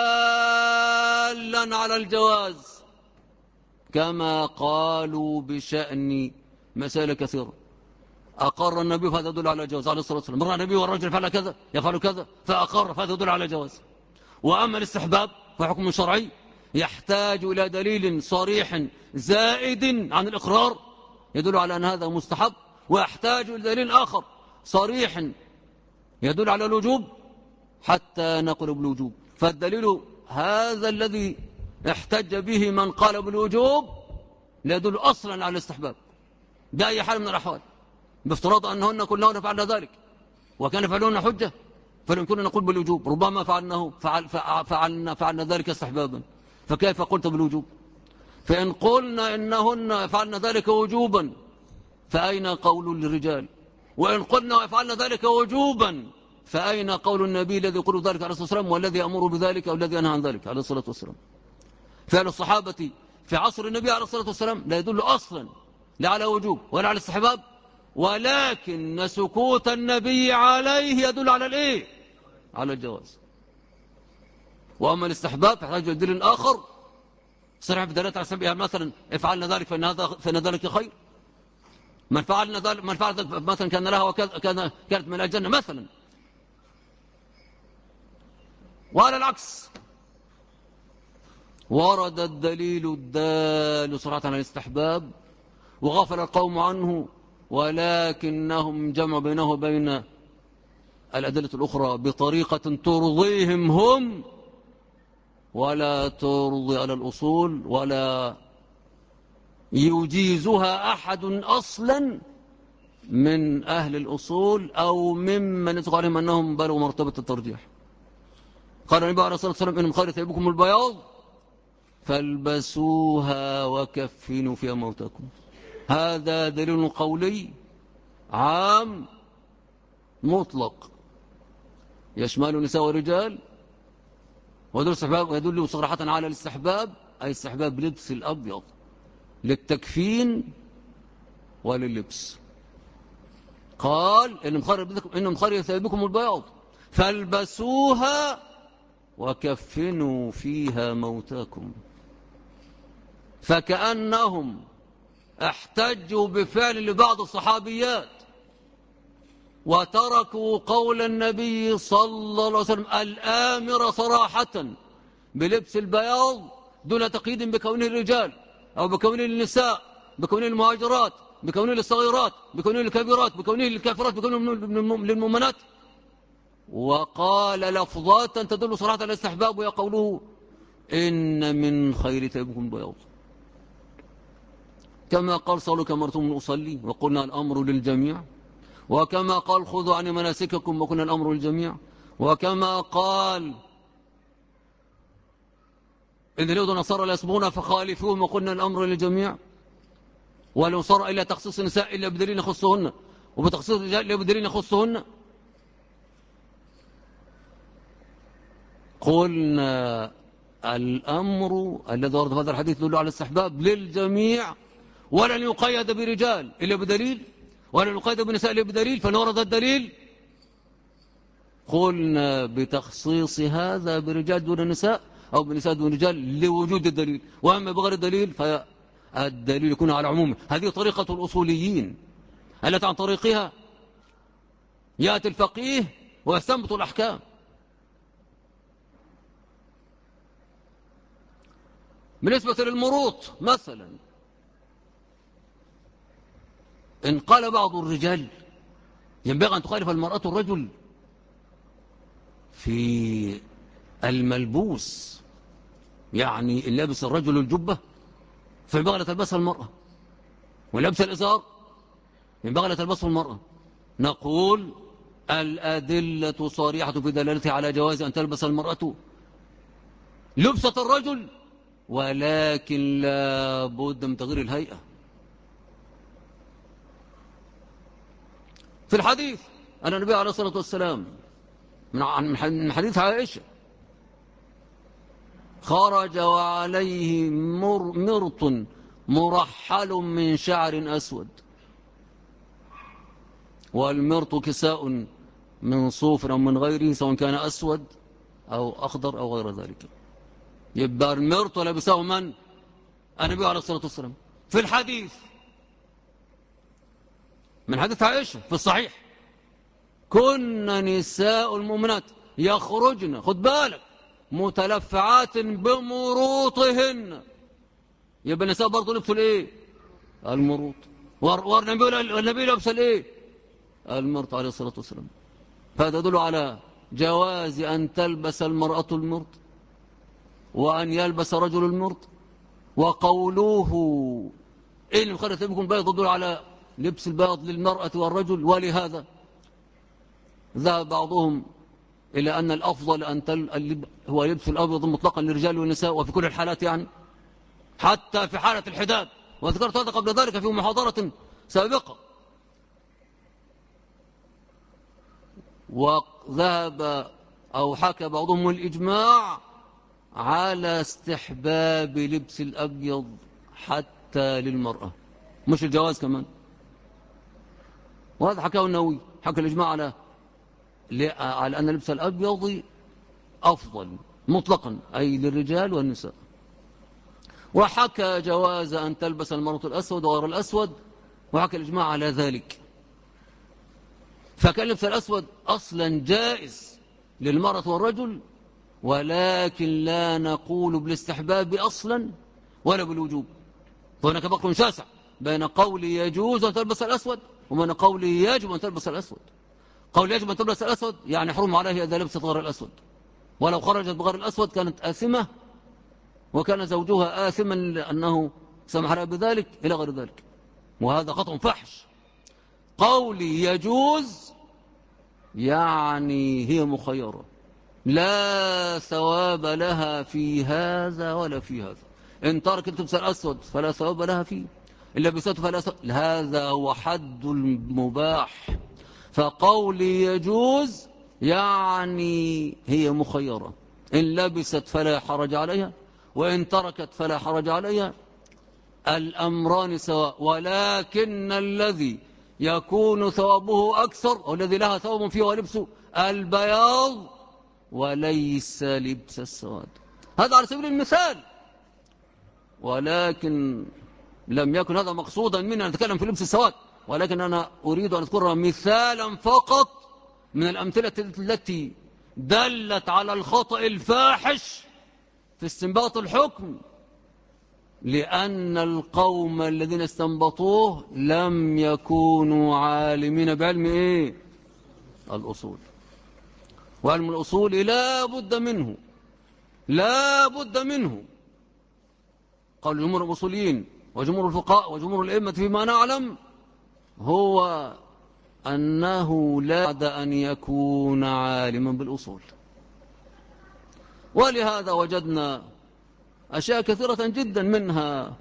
دالا على الجواز كما قالوا بشأن مسائل كثيرة. أقر النبي فهذا يدل على الجواز عليه الصلاة والسلام. مر النبي والرجل فعل كذا يفعل كذا فأقر فهذا يدل على الجواز. وأما الاستحباب فحكم شرعي يحتاج إلى دليل صريح زائد عن الإقرار يدل على أن هذا مستحب، ويحتاج إلى دليل آخر صريح يدل على الوجوب حتى نقول بالوجوب. فالدليل هذا الذي احتج به من قال بالوجوب لا يدل أصلا على الاستحباب بأي حال من الأحوال، بافتراض أنهن كلهن فعلنا ذلك وكان فعلهن حجة، فيمكننا نقول بالوجوب. ربما فعلنا ذلك استحبابا، فكيف قلت بالوجوب؟ فإن قلنا إنهن فعلنا ذلك وجوبا فأين قول للرجال؟ وإن قلنا فعلنا ذلك وجوبا فأين قول النبي الذي يقول ذلك عليه الصلاة والسلام والذي أمر بذلك أو الذي أنهى عن ذلك عليه الصلاة والسلام؟ فعل الصحابة في عصر النبي عليه الصلاة والسلام لا يدل أصلا لا على وجوب ولا على استحباب، ولكن سكوت النبي عليه يدل على الايه؟ على الجواز. واما الاستحباب فيحتاج الى دليل اخر صريح بدلاله على سبيل مثلا افعلنا ذلك فان ذلك خير، من فعل ذلك مثلا كان لها كانت من الجنه مثلا، وعلى العكس ورد الدليل الدال صراحه على الاستحباب وغفل القوم عنه، ولكنهم جمعوا بينه وبين الأدلة الأخرى بطريقة ترضيهم هم ولا ترضي على الأصول ولا يجيزها أحد أصلا من أهل الأصول أو ممن يتقال عليهم أنهم بلغوا مرتبة الترجيح. قال النبي عليه الصلاة والسلام: إن من خير ثيابكم البياض فالبسوها وكفنوا فيها موتاكم. هذا دليل قولي عام مطلق يشمل النساء والرجال، ويدل صراحة على الاستحباب، أي استحباب لبس الأبيض للتكفين ولللبس. قال: إن من خير ثيابكم البياض فالبسوها وكفنوا فيها موتاكم. فكأنهم احتجوا بفعل لبعض الصحابيات وتركوا قول النبي صلى الله عليه وسلم الآمر صراحة بلبس البياض دون تقييد بكونه الرجال أو بكونه النساء، بكونه المهاجرات، بكونه الصغيرات، بكونه الكبيرات، بكونه الكافرات، بكونه للمؤمنات، وقال لفظات تدل صراحة على الاستحباب، وهي قوله: إن من خير ثيابكم البياض. كما قال: صلوا كما أمرتم أصلي، وقلنا الأمر للجميع. وكما قال: خذوا عن مناسككم، وقلنا الأمر للجميع. وكما قال: إن اليهود والنصارى لا يصبغون فخالفوهم، وقلنا الأمر للجميع. ولو صار إلا تخصيص النساء إلا بدليل يخصهن، وبتخصيص الرجال إلا بدليل يخصهن. قلنا الأمر الذي ورد في هذا الحديث يدل على الاستحباب للجميع، ولن يقيد برجال إلا بدليل، ولن يقيد بنساء إلا بدليل. فنورد الدليل قلنا بتخصيص هذا برجال دون نساء أو بنساء دون رجال لوجود الدليل، وأما بغير الدليل فالدليل يكون على عمومه. هذه طريقة الأصوليين التي عن طريقها يأتي الفقيه ويستنبط الأحكام. بالنسبة للمروط مثلا، إن قال بعض الرجال ينبغي أن تخالف المرأة الرجل في الملبوس، يعني إن لابس الرجل الجبة فينبغي لا تلبسها المرأة، ولبس الإزار ينبغي لا تلبسه المرأة. نقول الأدلة صريحة في دلالتها على جواز أن تلبس المرأة لبسة الرجل، ولكن لا بد من تغيير الهيئة. في الحديث أن النبي عليه الصلاة والسلام من حديث عائشة خرج وعليه مرط مرحل من شعر أسود، والمرط كساء من صوف أو من غيره سواء كان أسود أو أخضر أو غير ذلك. يبقى المرط لبسه من؟ النبي عليه الصلاة والسلام. في الحديث من حديث عائشة في الصحيح: كن نساء المؤمنات يخرجن، خد بالك، متلفعات بمروطهن. يبقى النساء برضه لبسوا الايه؟ المروط. والنبي لبس الايه؟ المرط عليه الصلاة والسلام. فهذا يدل على جواز أن تلبس المرأة المرط وأن يلبس رجل المرط. وقوله إيه اللي مخلي ثيابكم بيض يدل على لبس البياض للمرأة والرجل. ولهذا ذهب بعضهم إلى أن الأفضل هو لبس الأبيض مطلقا للرجال والنساء وفي كل الحالات، يعني حتى في حالة الحداد، وذكرت هذا قبل ذلك في محاضرة سابقة. وذهب أو حكى بعضهم الإجماع على استحباب لبس الأبيض حتى للمرأة، مش الجواز كمان. وهذا حكاه النووي، حكى الإجماع على أن لبس الأبيض أفضل مطلقا، أي للرجال والنساء. وحكى جواز أن تلبس المرأة الأسود وغير الأسود، وحكى الإجماع على ذلك. فكان لبس الأسود أصلا جائز للمرأة والرجل، ولكن لا نقول بالاستحباب أصلا ولا بالوجوب. فهناك فرق شاسع بين قول يجوز أن تلبس الأسود وبين قول يجب أن تلبس الأسود. قول يجب أن تلبس الأسود يعني حرم عليه إذا لبست غير الأسود، ولو خرجت بغير الأسود كانت آثمة، وكان زوجها آثما لأنه سمح لها بذلك إلى غير ذلك، وهذا خطأ فحش. قولي يجوز يعني هي مخيرة، لا ثواب لها في هذا ولا في هذا. إن تركت لبس الأسود فلا ثواب لها فيه، إن لبسته فلا ثواب. هذا هو حد المباح. فقولي يجوز يعني هي مخيرة، إن لبست فلا حرج عليها، وإن تركت فلا حرج عليها، الأمران سواء. ولكن الذي يكون ثوابه أكثر أو الذي لها ثواب فيه ولبسه البياض وليس لبس السواد. هذا على سبيل المثال، ولكن لم يكن هذا مقصودا مني أن أتكلم في لبس السواد، ولكن أنا أريد أن أذكر مثالا فقط من الأمثلة التي دلت على الخطأ الفاحش في استنباط الحكم، لأن القوم الذين استنبطوه لم يكونوا عالمين بعلم الأصول. وعلم الأصول لا بد منه، لا بد منه. قول جمهور الأصوليين وجمهور الفقهاء وجمهور الأئمة فيما نعلم هو أنه لا بد أن يكون عالما بالأصول. ولهذا وجدنا أشياء كثيرة جدا، منها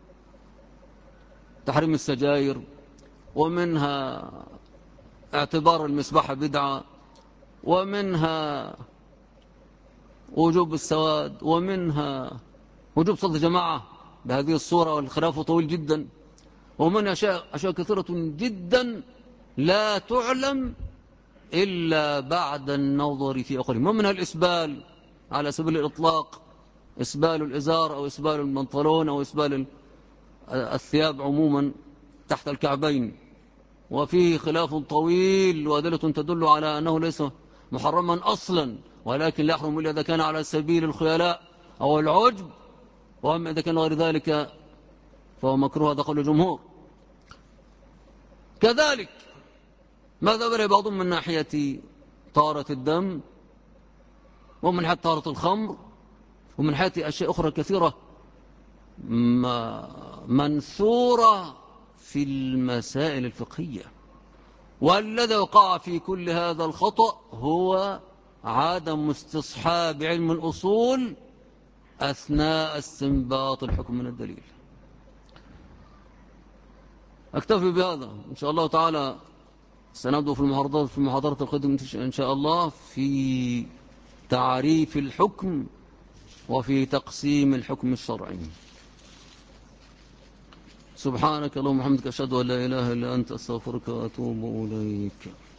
تحريم السجاير، ومنها اعتبار المسبحة بدعة، ومنها وجوب السواد، ومنها وجوب صلاة الجماعة بهذه الصورة، والخلاف طويل جدا. ومن أشياء كثيرة جدا لا تعلم إلا بعد النظر في أقلهم. ومنها الإسبال على سبيل الإطلاق، إسبال الإزار أو إسبال البنطلون أو إسبال الثياب عموما تحت الكعبين، وفيه خلاف طويل وأدلة تدل على أنه ليس محرما أصلا، ولكن لا يحرم إلا إذا كان على سبيل الخيلاء أو العجب، وأما إذا كان غير ذلك فهو مكروه. هذا قول الجمهور. كذلك ما ذهب بعضهم من ناحية طهارة الدم، ومن ناحية طهارة الخمر، ومن ناحية أشياء أخرى كثيرة منثورة في المسائل الفقهية. والذي وقع في كل هذا الخطأ هو عدم استصحاب علم الأصول أثناء استنباط الحكم من الدليل. أكتفي بهذا إن شاء الله تعالى. سنبدأ في المحاضرة القادمة إن شاء الله في تعريف الحكم وفي تقسيم الحكم الشرعي. سبحانك اللهم وبحمدك أشهد أن لا إله إلا أنت أستغفرك وأتوب إليك.